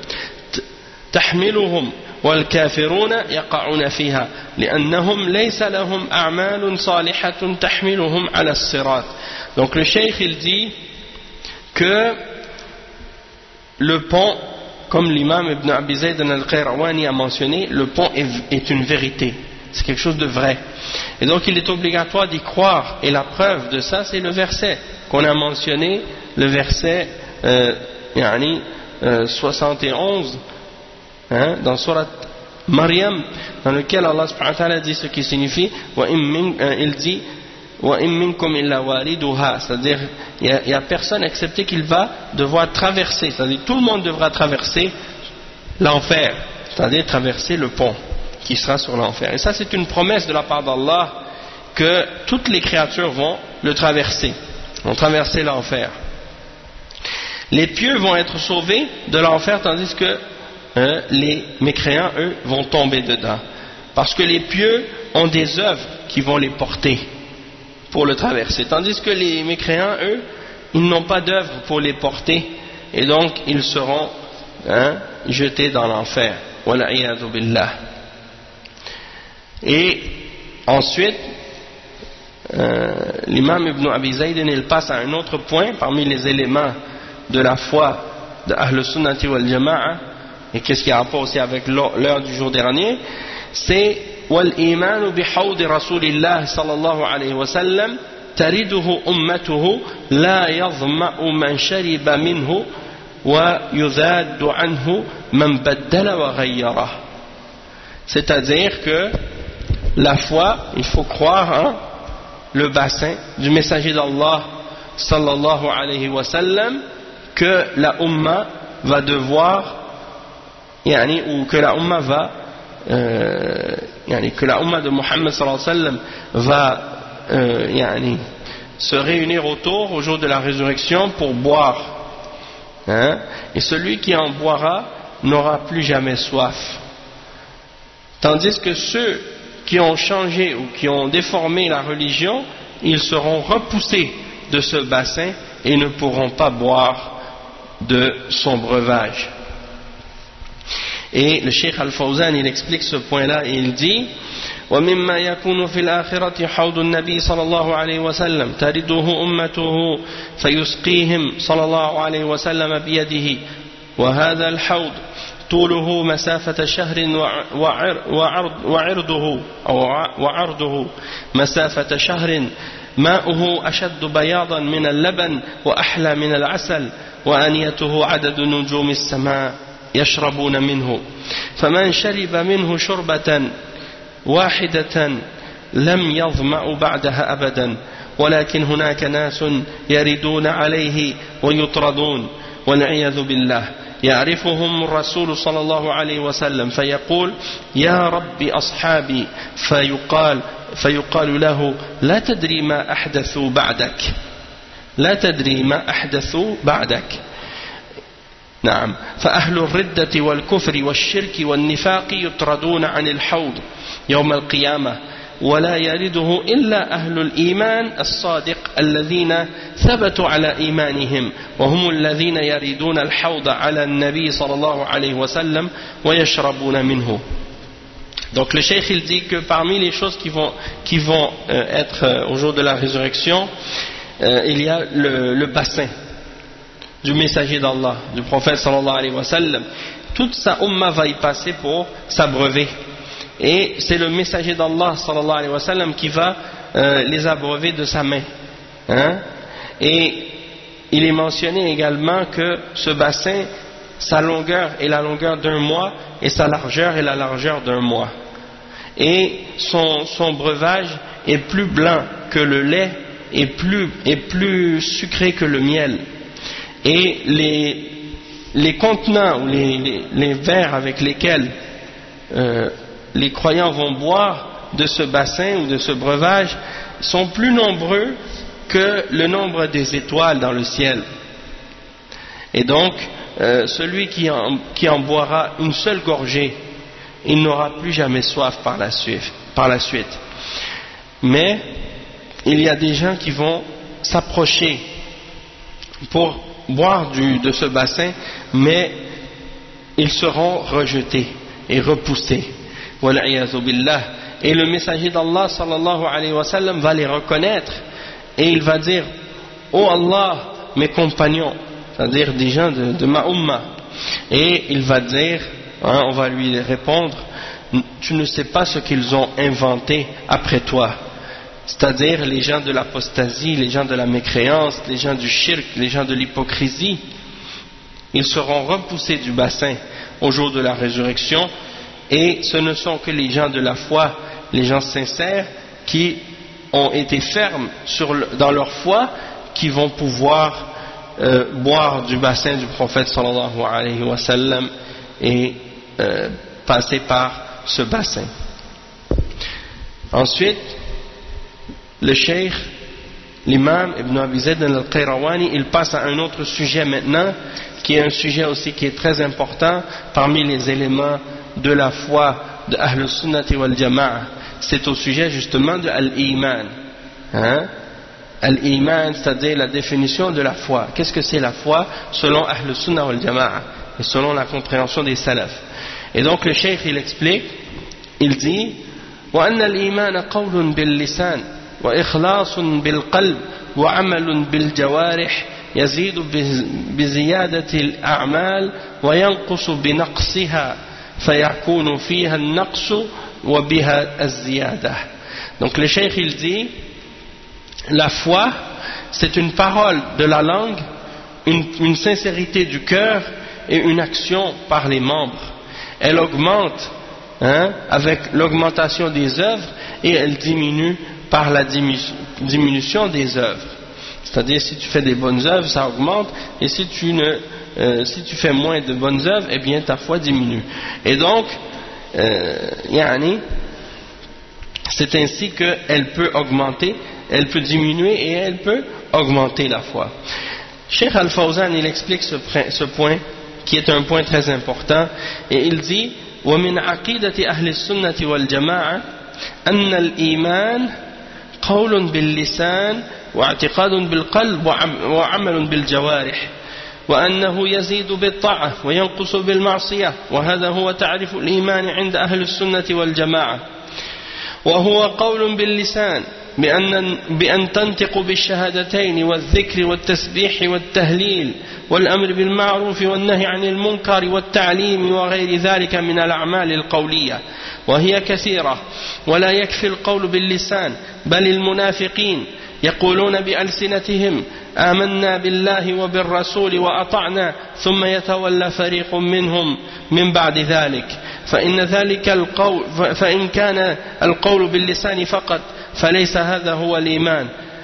تحملهم والكافرون يقعون فيها لأنهم ليس لهم أعمال صالحة تحملهم على الصراط. Donc le cheikh il dit que le pont, comme l'imam Ibn Abi Zayd al-Qayrawani a mentionné, le pont est, est une vérité, c'est quelque chose de vrai. Et donc il est obligatoire d'y croire, et la preuve de ça c'est le verset qu'on a mentionné, le verset euh, yani, euh, soixante et onze hein, dans Surat Maryam, dans lequel Allah subhanahu wa ta'ala dit ce qui signifie wa in min, euh, il dit wa in minkum illa wariduha, c'est-à-dire il n'y a, a personne excepté qu'il va devoir traverser, c'est-à-dire tout le monde devra traverser l'enfer, c'est-à-dire traverser le pont qui sera sur l'enfer. Et ça c'est une promesse de la part d'Allah que toutes les créatures vont le traverser, vont traverser l'enfer. Les pieux vont être sauvés de l'enfer tandis que euh, les mécréants eux vont tomber dedans, parce que les pieux ont des œuvres qui vont les porter pour le traverser, tandis que les mécréants eux ils n'ont pas d'œuvres pour les porter et donc ils seront hein, jetés dans l'enfer. Wala iyadu billah. Et ensuite, euh, l'imam Ibn Abi Zayd il passe à un autre point parmi les éléments de la foi de Ahl Sunnati wal Jama'a, et qu'est-ce qui a rapport aussi avec l'heure du jour dernier, c'est wal iman bi hawd rasulillah sallallahu alayhi wa sallam tariduhu ummatuhu la yadhma'u man shariba minhu wa yudaddu anhu man baddala wa ghayyara. C'est-à-dire que la foi, il faut croire en le bassin du messager d'Allah sallallahu alayhi wa sallam que la umma va devoir yani, ou que la umma va euh, yani, que la umma de Muhammad sallallahu alayhi wa sallam va euh, yani, se réunir autour au jour de la résurrection pour boire hein? Et celui qui en boira n'aura plus jamais soif, tandis que ceux qui ont changé ou qui ont déformé la religion, ils seront repoussés de ce bassin et ne pourront pas boire de son breuvage. Et le Cheikh Al-Fawzan il explique ce point-là et il dit وَمِمَّا يَكُونُ فِي الْآخِرَةِ حَوْضُ النَّبِي صلى الله عليه وسلم تَرِدُهُ أُمَّتُهُ فيسقيهم صلى الله عليه وسلم بيده وهذا الحوض طوله مسافة شهر وعرضه أو وعرضه مسافة شهر ماؤه أشد بياضا من اللبن وأحلى من العسل وآنيته عدد نجوم السماء يشربون منه فمن شرب منه شربة واحدة لم يظمأ بعدها أبدا ولكن هناك ناس يردون عليه ويطردون والعياذ بالله يعرفهم الرسول صلى الله عليه وسلم فيقول يا رب أصحابي فيقال, فيقال له لا تدري ما أحدثوا بعدك لا تدري ما أحدثوا بعدك نعم فأهل الردة والكفر والشرك والنفاق يطردون عن الحوض يوم القيامة ولا يرده إلا أهل الإيمان الصادق الذين ثبتوا على إيمانهم وهم الذين يريدون الحوض على النبي صلى الله عليه وسلم ويشربون منه. Donc le cheikh il dit que parmi les choses qui vont, qui vont euh, être euh, au jour de la résurrection, euh, il y a le, le bassin du messager d'Allah, du prophète sallallahu alayhi wa sallam. Toute sa umma va y passer pour s'abreuver. Et c'est le messager d'Allah sallallahu alayhi wa sallam qui va euh, les abreuver de sa main. Hein? Et il est mentionné également que ce bassin, sa longueur est la longueur d'un mois et sa largeur est la largeur d'un mois. Et son, son breuvage est plus blanc que le lait et plus, et plus sucré que le miel. Et les, les contenants ou les, les, les verres avec lesquels euh, les croyants vont boire de ce bassin ou de ce breuvage sont plus nombreux que le nombre des étoiles dans le ciel. Et donc, euh, celui qui en, qui en boira une seule gorgée, il n'aura plus jamais soif par la suite. Par la suite. Mais, il y a des gens qui vont s'approcher pour boire du, de ce bassin, mais ils seront rejetés et repoussés. Wal'iyadhu billah. Et le messager d'Allah sallallahu alayhi wa sallam va les reconnaître et il va dire: oh Allah, mes compagnons, c'est-à-dire des gens de, de ma umma. Et il va dire, hein, on va lui répondre: tu ne sais pas ce qu'ils ont inventé après toi. C'est-à-dire les gens de l'apostasie, les gens de la mécréance, les gens du shirk, les gens de l'hypocrisie. Ils seront repoussés du bassin au jour de la résurrection, et ce ne sont que les gens de la foi, les gens sincères qui ont été fermes sur le, dans leur foi, qui vont pouvoir euh, boire du bassin du prophète sallallahu alayhi wa sallam et euh, passer par ce bassin. Ensuite, le cheikh, l'imam Ibn Abi Zayd al-Qayrawani, il passe à un autre sujet maintenant, qui est un sujet aussi qui est très important parmi les éléments de la foi de Ahl Sunnati wal Jama'a. C'est au sujet justement de Al-Iman. Hein? Al-Iman, c'est-à-dire la définition de la foi. Qu'est-ce que c'est la foi selon Ahl Sunnah wal Jama'a et selon la compréhension des salafs? Et donc le cheikh il explique, il dit: وأن الإيمان قول باللسان وإخلاص بالقلب وعمل بالجوارح يزيد بزيادة الأعمال وينقص بنقصها فيكون فيها النقص وبها الزيادة. Donc le cheikh il dit: la foi c'est une parole de la langue, une, une sincérité du cœur et une action par les membres. Elle augmente hein, avec l'augmentation des œuvres et elle diminue par la diminution des œuvres. C'est-à-dire si tu fais des bonnes œuvres, ça augmente, et si tu, ne, euh, si tu fais moins de bonnes œuvres, eh bien ta foi diminue. Et donc, euh, yani, c'est ainsi qu'elle peut augmenter, elle peut diminuer et elle peut augmenter la foi. Cheikh Al-Fawzan, il explique ce, ce point, qui est un point très important, et il dit: ومن عقيدة أهل السنة والجماعة أن الإيمان قول باللسان واعتقاد بالقلب وعمل بالجوارح وأنه يزيد بالطاعة وينقص بالمعصية، وهذا هو تعريف الإيمان عند أهل السنة والجماعة. وهو قول باللسان بأن, بأن تنطق بالشهادتين والذكر والتسبيح والتهليل والأمر بالمعروف والنهي عن المنكر والتعليم وغير ذلك من الأعمال القولية، وهي كثيرة. ولا يكفي القول باللسان، بل المنافقين يقولون بألسنتهم آمنا بالله وبالرسول وأطعنا، ثم يتولى فريق منهم من بعد ذلك، فإن ذلك القول فإن كان القول باللسان فقط فليس هذا هو الإيمان،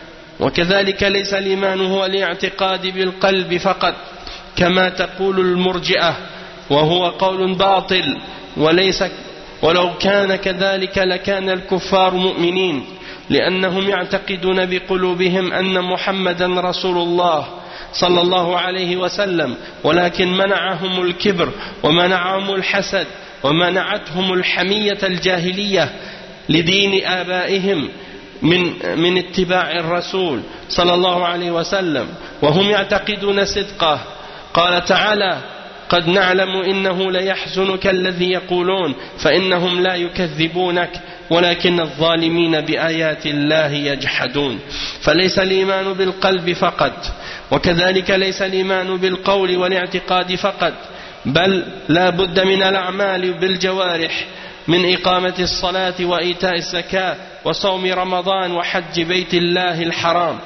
وكذلك ليس الإيمان هو الاعتقاد بالقلب فقط كما تقول المرجئة، وهو قول باطل، وليس ولو كان كذلك لكان الكفار مؤمنين، لأنهم يعتقدون بقلوبهم أن محمدا رسول الله صلى الله عليه وسلم، ولكن منعهم الكبر ومنعهم الحسد ومنعتهم الحمية الجاهلية لدين آبائهم من من اتباع الرسول صلى الله عليه وسلم، وهم يعتقدون صدقه. قال تعالى: قد نعلم إنه ليحزنك الذي يقولون فإنهم لا يكذبونك ولكن الظالمين بآيات الله يجحدون فليس الإيمان بالقلب فقط وكذلك ليس الإيمان بالقول والاعتقاد فقط بل لا بد من الأعمال بالجوارح من إقامة الصلاة وإيتاء الزكاة وصوم رمضان وحج بيت الله الحرام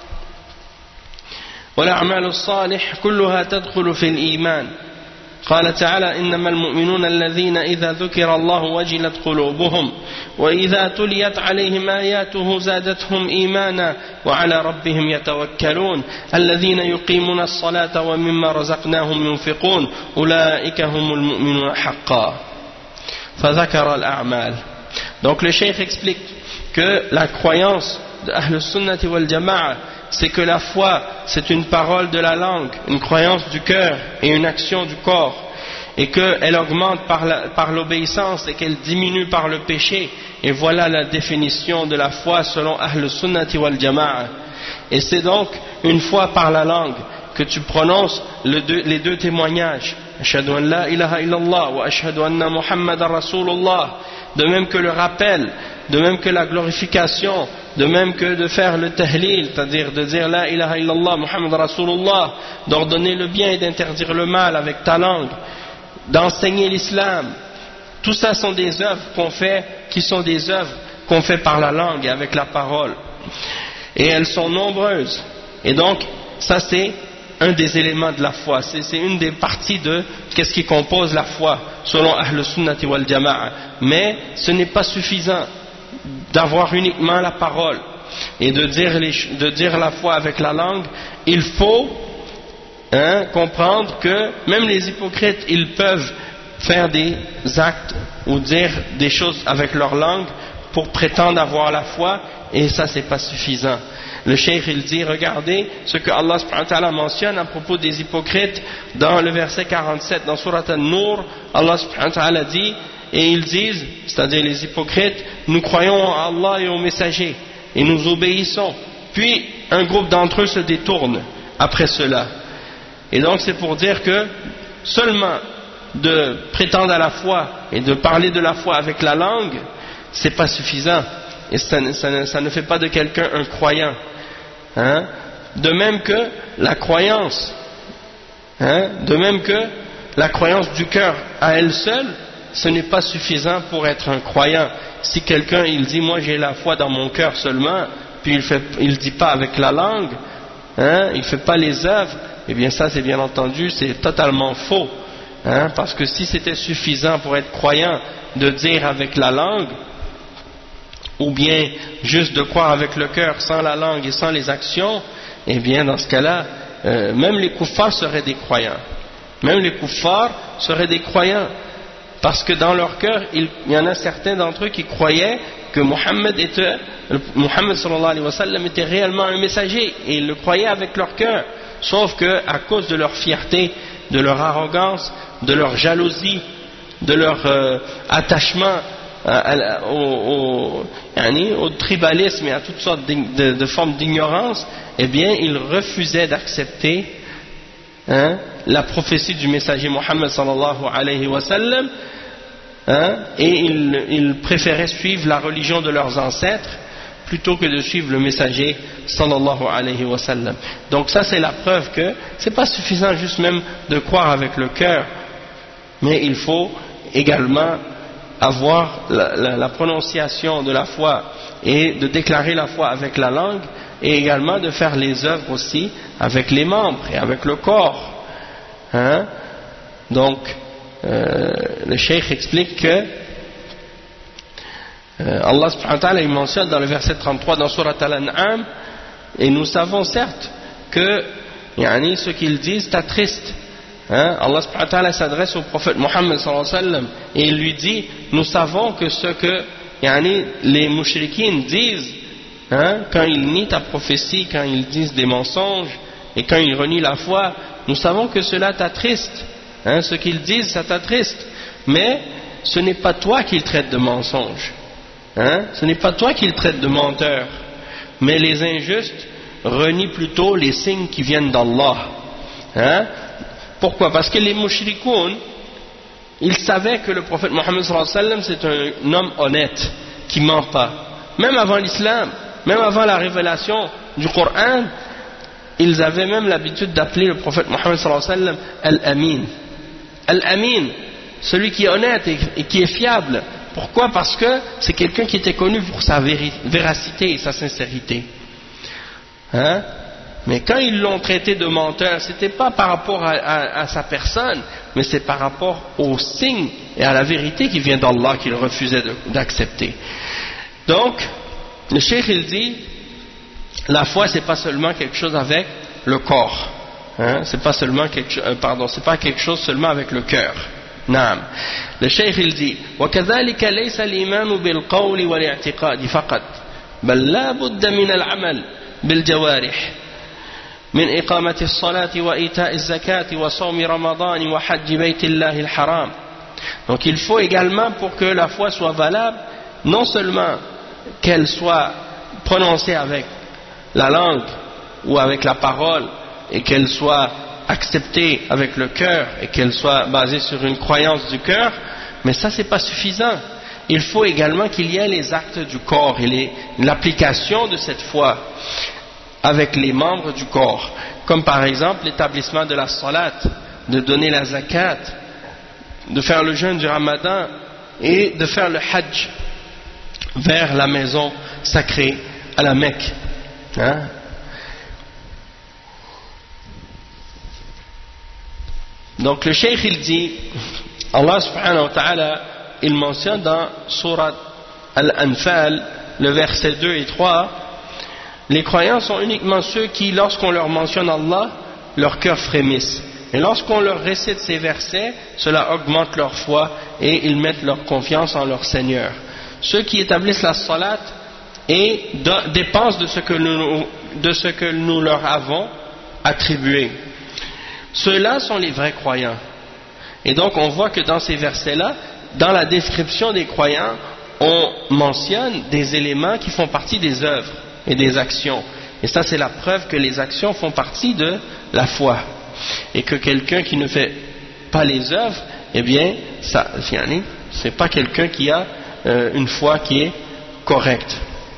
والأعمال الصالح كلها تدخل في الإيمان قال تعالى إنما المؤمنون الذين إذا ذكر الله وجلت قلوبهم وإذا تليت عليهم آياته زادتهم إيمانا وعلى ربهم يتوكلون الذين يقيمون الصلاة ومما رزقناهم ينفقون أولئك هم المؤمنون حقا فذكر الأعمال. Donc le cheikh explique que la croyance de Ahl Sunnati wal Jama'a, c'est que la foi, c'est une parole de la langue, une croyance du cœur et une action du corps, et qu'elle augmente par, la, par l'obéissance et qu'elle diminue par le péché. Et voilà la définition de la foi selon Ahl Sunnati wal Jama'a. Et c'est donc une foi par la langue que tu prononces le deux, les deux témoignages. Ashhadu an la ilaha illallah wa ashhadu anna Muhammadan Rasulullah. De même que le rappel, de même que la glorification, de même que de faire le tahlil, c'est-à-dire de dire la ilaha illallah Muhammad Rasulullah, d'ordonner le bien et d'interdire le mal avec ta langue, d'enseigner l'islam. Tout ça sont des œuvres qu'on fait, qui sont des œuvres qu'on fait par la langue et avec la parole. Et elles sont nombreuses. Et donc, ça c'est un des éléments de la foi, c'est une des parties de qu'est-ce qui compose la foi selon Ahl Sunnati wal Jama'a. Mais ce n'est pas suffisant d'avoir uniquement la parole et de dire, les, de dire la foi avec la langue. Il faut hein, comprendre que même les hypocrites, ils peuvent faire des actes ou dire des choses avec leur langue pour prétendre avoir la foi, et ça c'est pas suffisant. Le cheikh il dit, regardez ce que Allah subhanahu wa ta'ala mentionne à propos des hypocrites dans le verset quarante-sept, dans Surat An-Nur. Allah subhanahu wa ta'ala dit, et ils disent, c'est-à-dire les hypocrites, nous croyons en Allah et aux messagers, et nous obéissons. Puis un groupe d'entre eux se détourne après cela. Et donc c'est pour dire que seulement de prétendre à la foi et de parler de la foi avec la langue, c'est pas suffisant. Et ça, ça, ça ne fait pas de quelqu'un un croyant. Hein? De même que la croyance, hein? de même que la croyance du cœur à elle seule, ce n'est pas suffisant pour être un croyant. Si quelqu'un il dit moi j'ai la foi dans mon cœur seulement, puis il fait, il dit pas avec la langue, hein? il fait pas les œuvres, eh bien ça c'est bien entendu c'est totalement faux. Hein? Parce que si c'était suffisant pour être croyant de dire avec la langue, ou bien juste de croire avec le cœur sans la langue et sans les actions, eh bien dans ce cas-là, euh, même les kuffars seraient des croyants. Même les kuffars seraient des croyants. Parce que dans leur cœur, il, il y en a certains d'entre eux qui croyaient que Mohammed était, Mohammed sallallahu alayhi wa sallam était réellement un messager, et ils le croyaient avec leur cœur. Sauf que à cause de leur fierté, de leur arrogance, de leur jalousie, de leur euh, attachement au, au, au tribalisme et à toutes sortes de, de, de formes d'ignorance, eh bien ils refusaient d'accepter hein, la prophétie du messager Mohammed sallallahu alayhi wa sallam, hein, et ils, ils préféraient suivre la religion de leurs ancêtres plutôt que de suivre le messager sallallahu alayhi wa sallam. Donc ça c'est la preuve que c'est pas suffisant juste même de croire avec le cœur, mais il faut également avoir la, la, la prononciation de la foi et de déclarer la foi avec la langue, et également de faire les œuvres aussi avec les membres et avec le corps. Hein? Donc, euh, le cheikh explique que euh, Allah subhanahu wa ta'ala il mentionne dans le verset trente-trois dans Surat Al-An'am, et nous savons certes que yani, ce qu'ils disent t'attriste. Hein? Allah subhanahu wa ta'ala s'adresse au prophète Mohammed sallallahu alayhi wa sallam et il lui dit, nous savons que ce que yani, les mushrikines disent hein, quand ils nient ta prophétie, quand ils disent des mensonges et quand ils renient la foi, nous savons que cela t'attriste, hein? Ce qu'ils disent ça t'attriste, mais ce n'est pas toi qu'ils traitent de mensonge, hein? Ce n'est pas toi qu'ils traitent de menteur, mais les injustes renient plutôt les signes qui viennent d'Allah. Hein? Pourquoi? Parce que les mushrikoun, ils savaient que le prophète Mohammed sallallahu alayhi wa sallam c'est un homme honnête, qui ment pas. Même avant l'islam, même avant la révélation du Coran, ils avaient même l'habitude d'appeler le prophète Mohammed sallallahu alayhi wa sallam Al-Amin. Al-Amin, celui qui est honnête et, et qui est fiable. Pourquoi? Parce que c'est quelqu'un qui était connu pour sa véri, véracité et sa sincérité. Hein? Mais quand ils l'ont traité de menteur, c'était pas par rapport à, à, à sa personne, mais c'est par rapport au signe et à la vérité qui vient d'Allah qu'il refusait d'accepter. Donc, le cheikh il dit, la foi c'est pas seulement quelque chose avec le corps, hein? C'est pas seulement quelque chose, euh, pardon, c'est pas quelque chose seulement avec le cœur. نعم. Le cheikh il dit وكذلك ليس الإيمان بالقول والاعتقاد فقط بل لا بد من العمل بالجوارح من إقامة الصلاة وإيتاء الزكاة وصوم رمضان وحج بيت الله الحرام. Donc il faut également, pour que la foi soit valable, non seulement qu'elle soit prononcée avec la langue ou avec la parole et qu'elle soit acceptée avec le cœur et qu'elle soit basée sur une croyance du cœur, mais ça c'est pas suffisant. Il faut également qu'il y ait les actes du corps et l'application de cette foi avec les membres du corps, comme par exemple l'établissement de la salat, de donner la zakat, de faire le jeûne du ramadan et de faire le hajj vers la maison sacrée à la Mecque. Hein? Donc le cheikh il dit, Allah subhanahu wa ta'ala, il mentionne dans Surat Al-Anfal, le verset deux et trois, les croyants sont uniquement ceux qui, lorsqu'on leur mentionne Allah, leur cœur frémisse. Et lorsqu'on leur récite ces versets, cela augmente leur foi et ils mettent leur confiance en leur Seigneur. Ceux qui établissent la salat et dépensent de ce que nous, de ce que nous leur avons attribué. Ceux-là sont les vrais croyants. Et donc on voit que dans ces versets-là, dans la description des croyants, on mentionne des éléments qui font partie des œuvres et des actions. Et ça c'est la preuve que les actions font partie de la foi. Et que quelqu'un qui ne fait pas les œuvres, eh bien, ça, c'est pas quelqu'un qui a euh, une foi qui est correcte.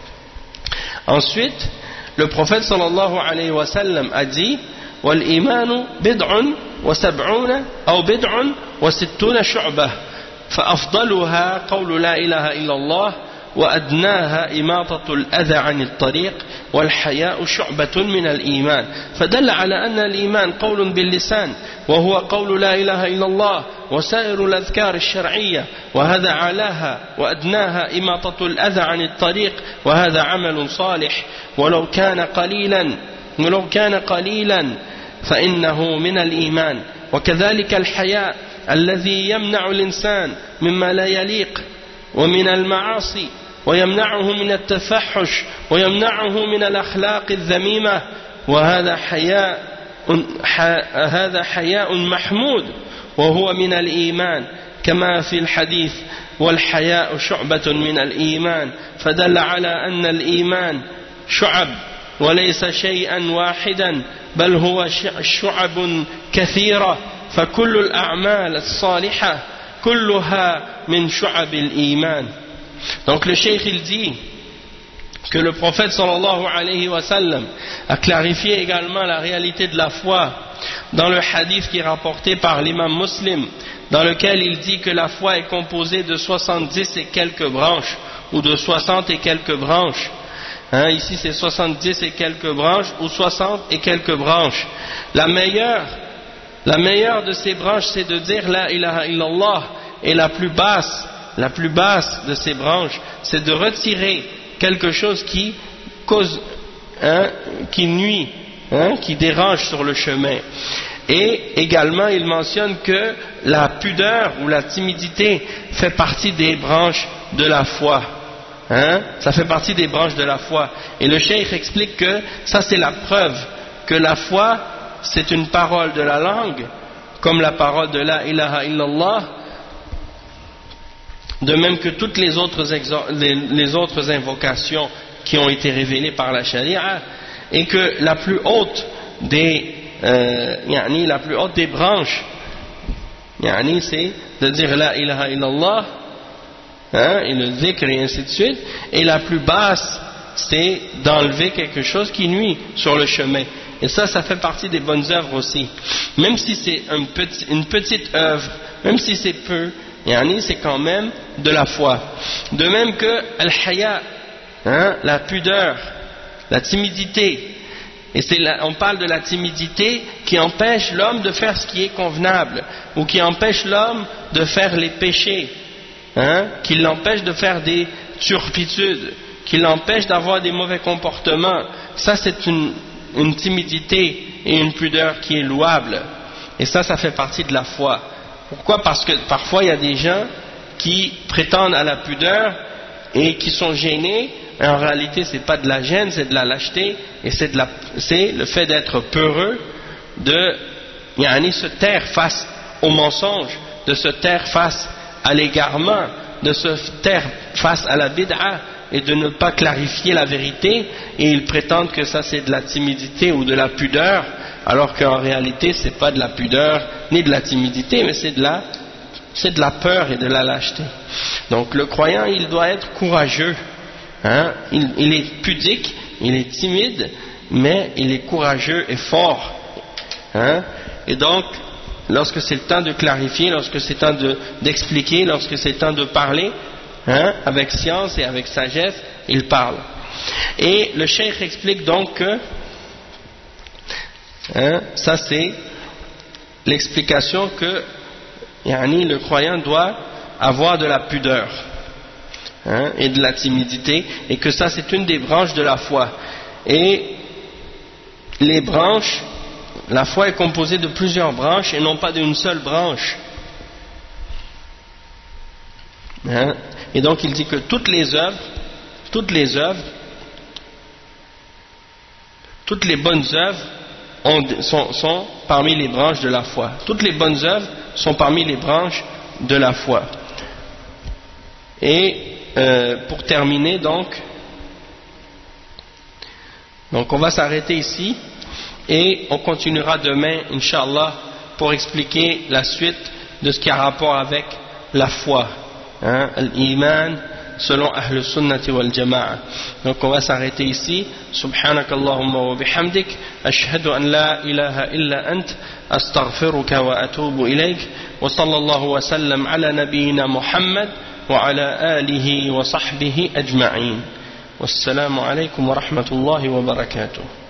Ensuite, le prophète sallallahu alayhi wa sallam a dit وَالْإِيمَانُ بِدْعٌ وَسَبْعُونَ أو بِدْعٌ وَسِتُّونَ شُعْبَةً فأفضلها قول لا إله إلا الله وأدناها إماطة الأذى عن الطريق والحياء شعبة من الإيمان فدل على أن الإيمان قول باللسان وهو قول لا إله إلا الله وسائر الأذكار الشرعية وهذا علاها وأدناها إماطة الأذى عن الطريق وهذا عمل صالح ولو كان قليلا ولو كان قليلا فإنه من الإيمان وكذلك الحياء الذي يمنع الإنسان مما لا يليق ومن المعاصي ويمنعه من التفحش ويمنعه من الأخلاق الذميمة وهذا حياء هذا حياء محمود وهو من الإيمان كما في الحديث والحياء شعبة من الإيمان فدل على أن الإيمان شعب وليس شيئا واحدا بل هو شعب كثيرة فكل الأعمال الصالحة كلها من شعب الإيمان. Donc le cheikh il dit que le prophète sallallahu alayhi wa sallam a clarifié également la réalité de la foi dans le hadith qui est rapporté par l'imam Muslim, dans lequel il dit que la foi est composée de soixante-dix et quelques branches ou de soixante et quelques branches. Hein, ici c'est soixante-dix et quelques branches ou soixante et quelques branches. La meilleure, la meilleure de ces branches c'est de dire la ilaha illallah, et la plus basse, la plus basse de ces branches c'est de retirer quelque chose qui cause, hein, qui nuit, hein, qui dérange sur le chemin. Et également il mentionne que la pudeur ou la timidité fait partie des branches de la foi. Hein? Ça fait partie des branches de la foi. Et le cheikh explique que ça c'est la preuve que la foi c'est une parole de la langue, comme la parole de la ilaha illallah, de même que toutes les autres, les, les autres invocations qui ont été révélées par la charia, et que la plus haute des euh, yani la plus haute des branches, yani c'est de dire la ilaha illallah, hein, et le dhikr et ainsi de suite, et la plus basse c'est d'enlever quelque chose qui nuit sur le chemin. Et ça, ça fait partie des bonnes œuvres aussi. Même si c'est un petit, une petite œuvre, même si c'est peu, yani c'est quand même de la foi. De même que al-haya, hein, la pudeur, la timidité. Et c'est la, on parle de la timidité qui empêche l'homme de faire ce qui est convenable, ou qui empêche l'homme de faire les péchés, hein, qui l'empêche de faire des turpitudes, qui l'empêche d'avoir des mauvais comportements. Ça, c'est une, une timidité et une pudeur qui est louable. Et ça, ça fait partie de la foi. Pourquoi? Parce que parfois, il y a des gens qui prétendent à la pudeur et qui sont gênés. Mais en réalité, c'est pas de la gêne, c'est de la lâcheté. Et c'est, de la, c'est le fait d'être peureux, de yani, se taire face au mensonge, de se taire face à l'égarement, de se taire face à la bid'a, et de ne pas clarifier la vérité, et ils prétendent que ça c'est de la timidité ou de la pudeur, alors qu'en réalité c'est pas de la pudeur ni de la timidité, mais c'est de la, c'est de la peur et de la lâcheté. Donc le croyant il doit être courageux, hein? il, il est pudique, il est timide, mais il est courageux et fort, hein? Et donc lorsque c'est le temps de clarifier, lorsque c'est le temps de, d'expliquer, lorsque c'est le temps de parler, hein, avec science et avec sagesse, il parle. Et le cheikh explique donc que, hein, ça c'est l'explication que yani, le croyant doit avoir de la pudeur, hein, et de la timidité, et que ça c'est une des branches de la foi. Et les branches, la foi est composée de plusieurs branches et non pas d'une seule branche. Hein? Et donc il dit que toutes les œuvres, toutes les œuvres, toutes les bonnes œuvres ont, sont, sont parmi les branches de la foi. Toutes les bonnes œuvres sont parmi les branches de la foi. Et euh, pour terminer donc, donc on va s'arrêter ici et on continuera demain, Inch'Allah, pour expliquer la suite de ce qui a rapport avec la foi. Hein, l'iman selon Ahl Sunnati wal Jama'a. Donc on va s'arrêter ici. Subhanakallahumma wa bihamdik, ashhadu an la ilaha illa ant, astaghfiruka wa atubu ilayk, wa sallallahu wa sallam ala nabiyyina Muhammad wa ala alihi wa sahbihi ajma'in. Wassalamu alaykum wa rahmatullahi wa barakatuh.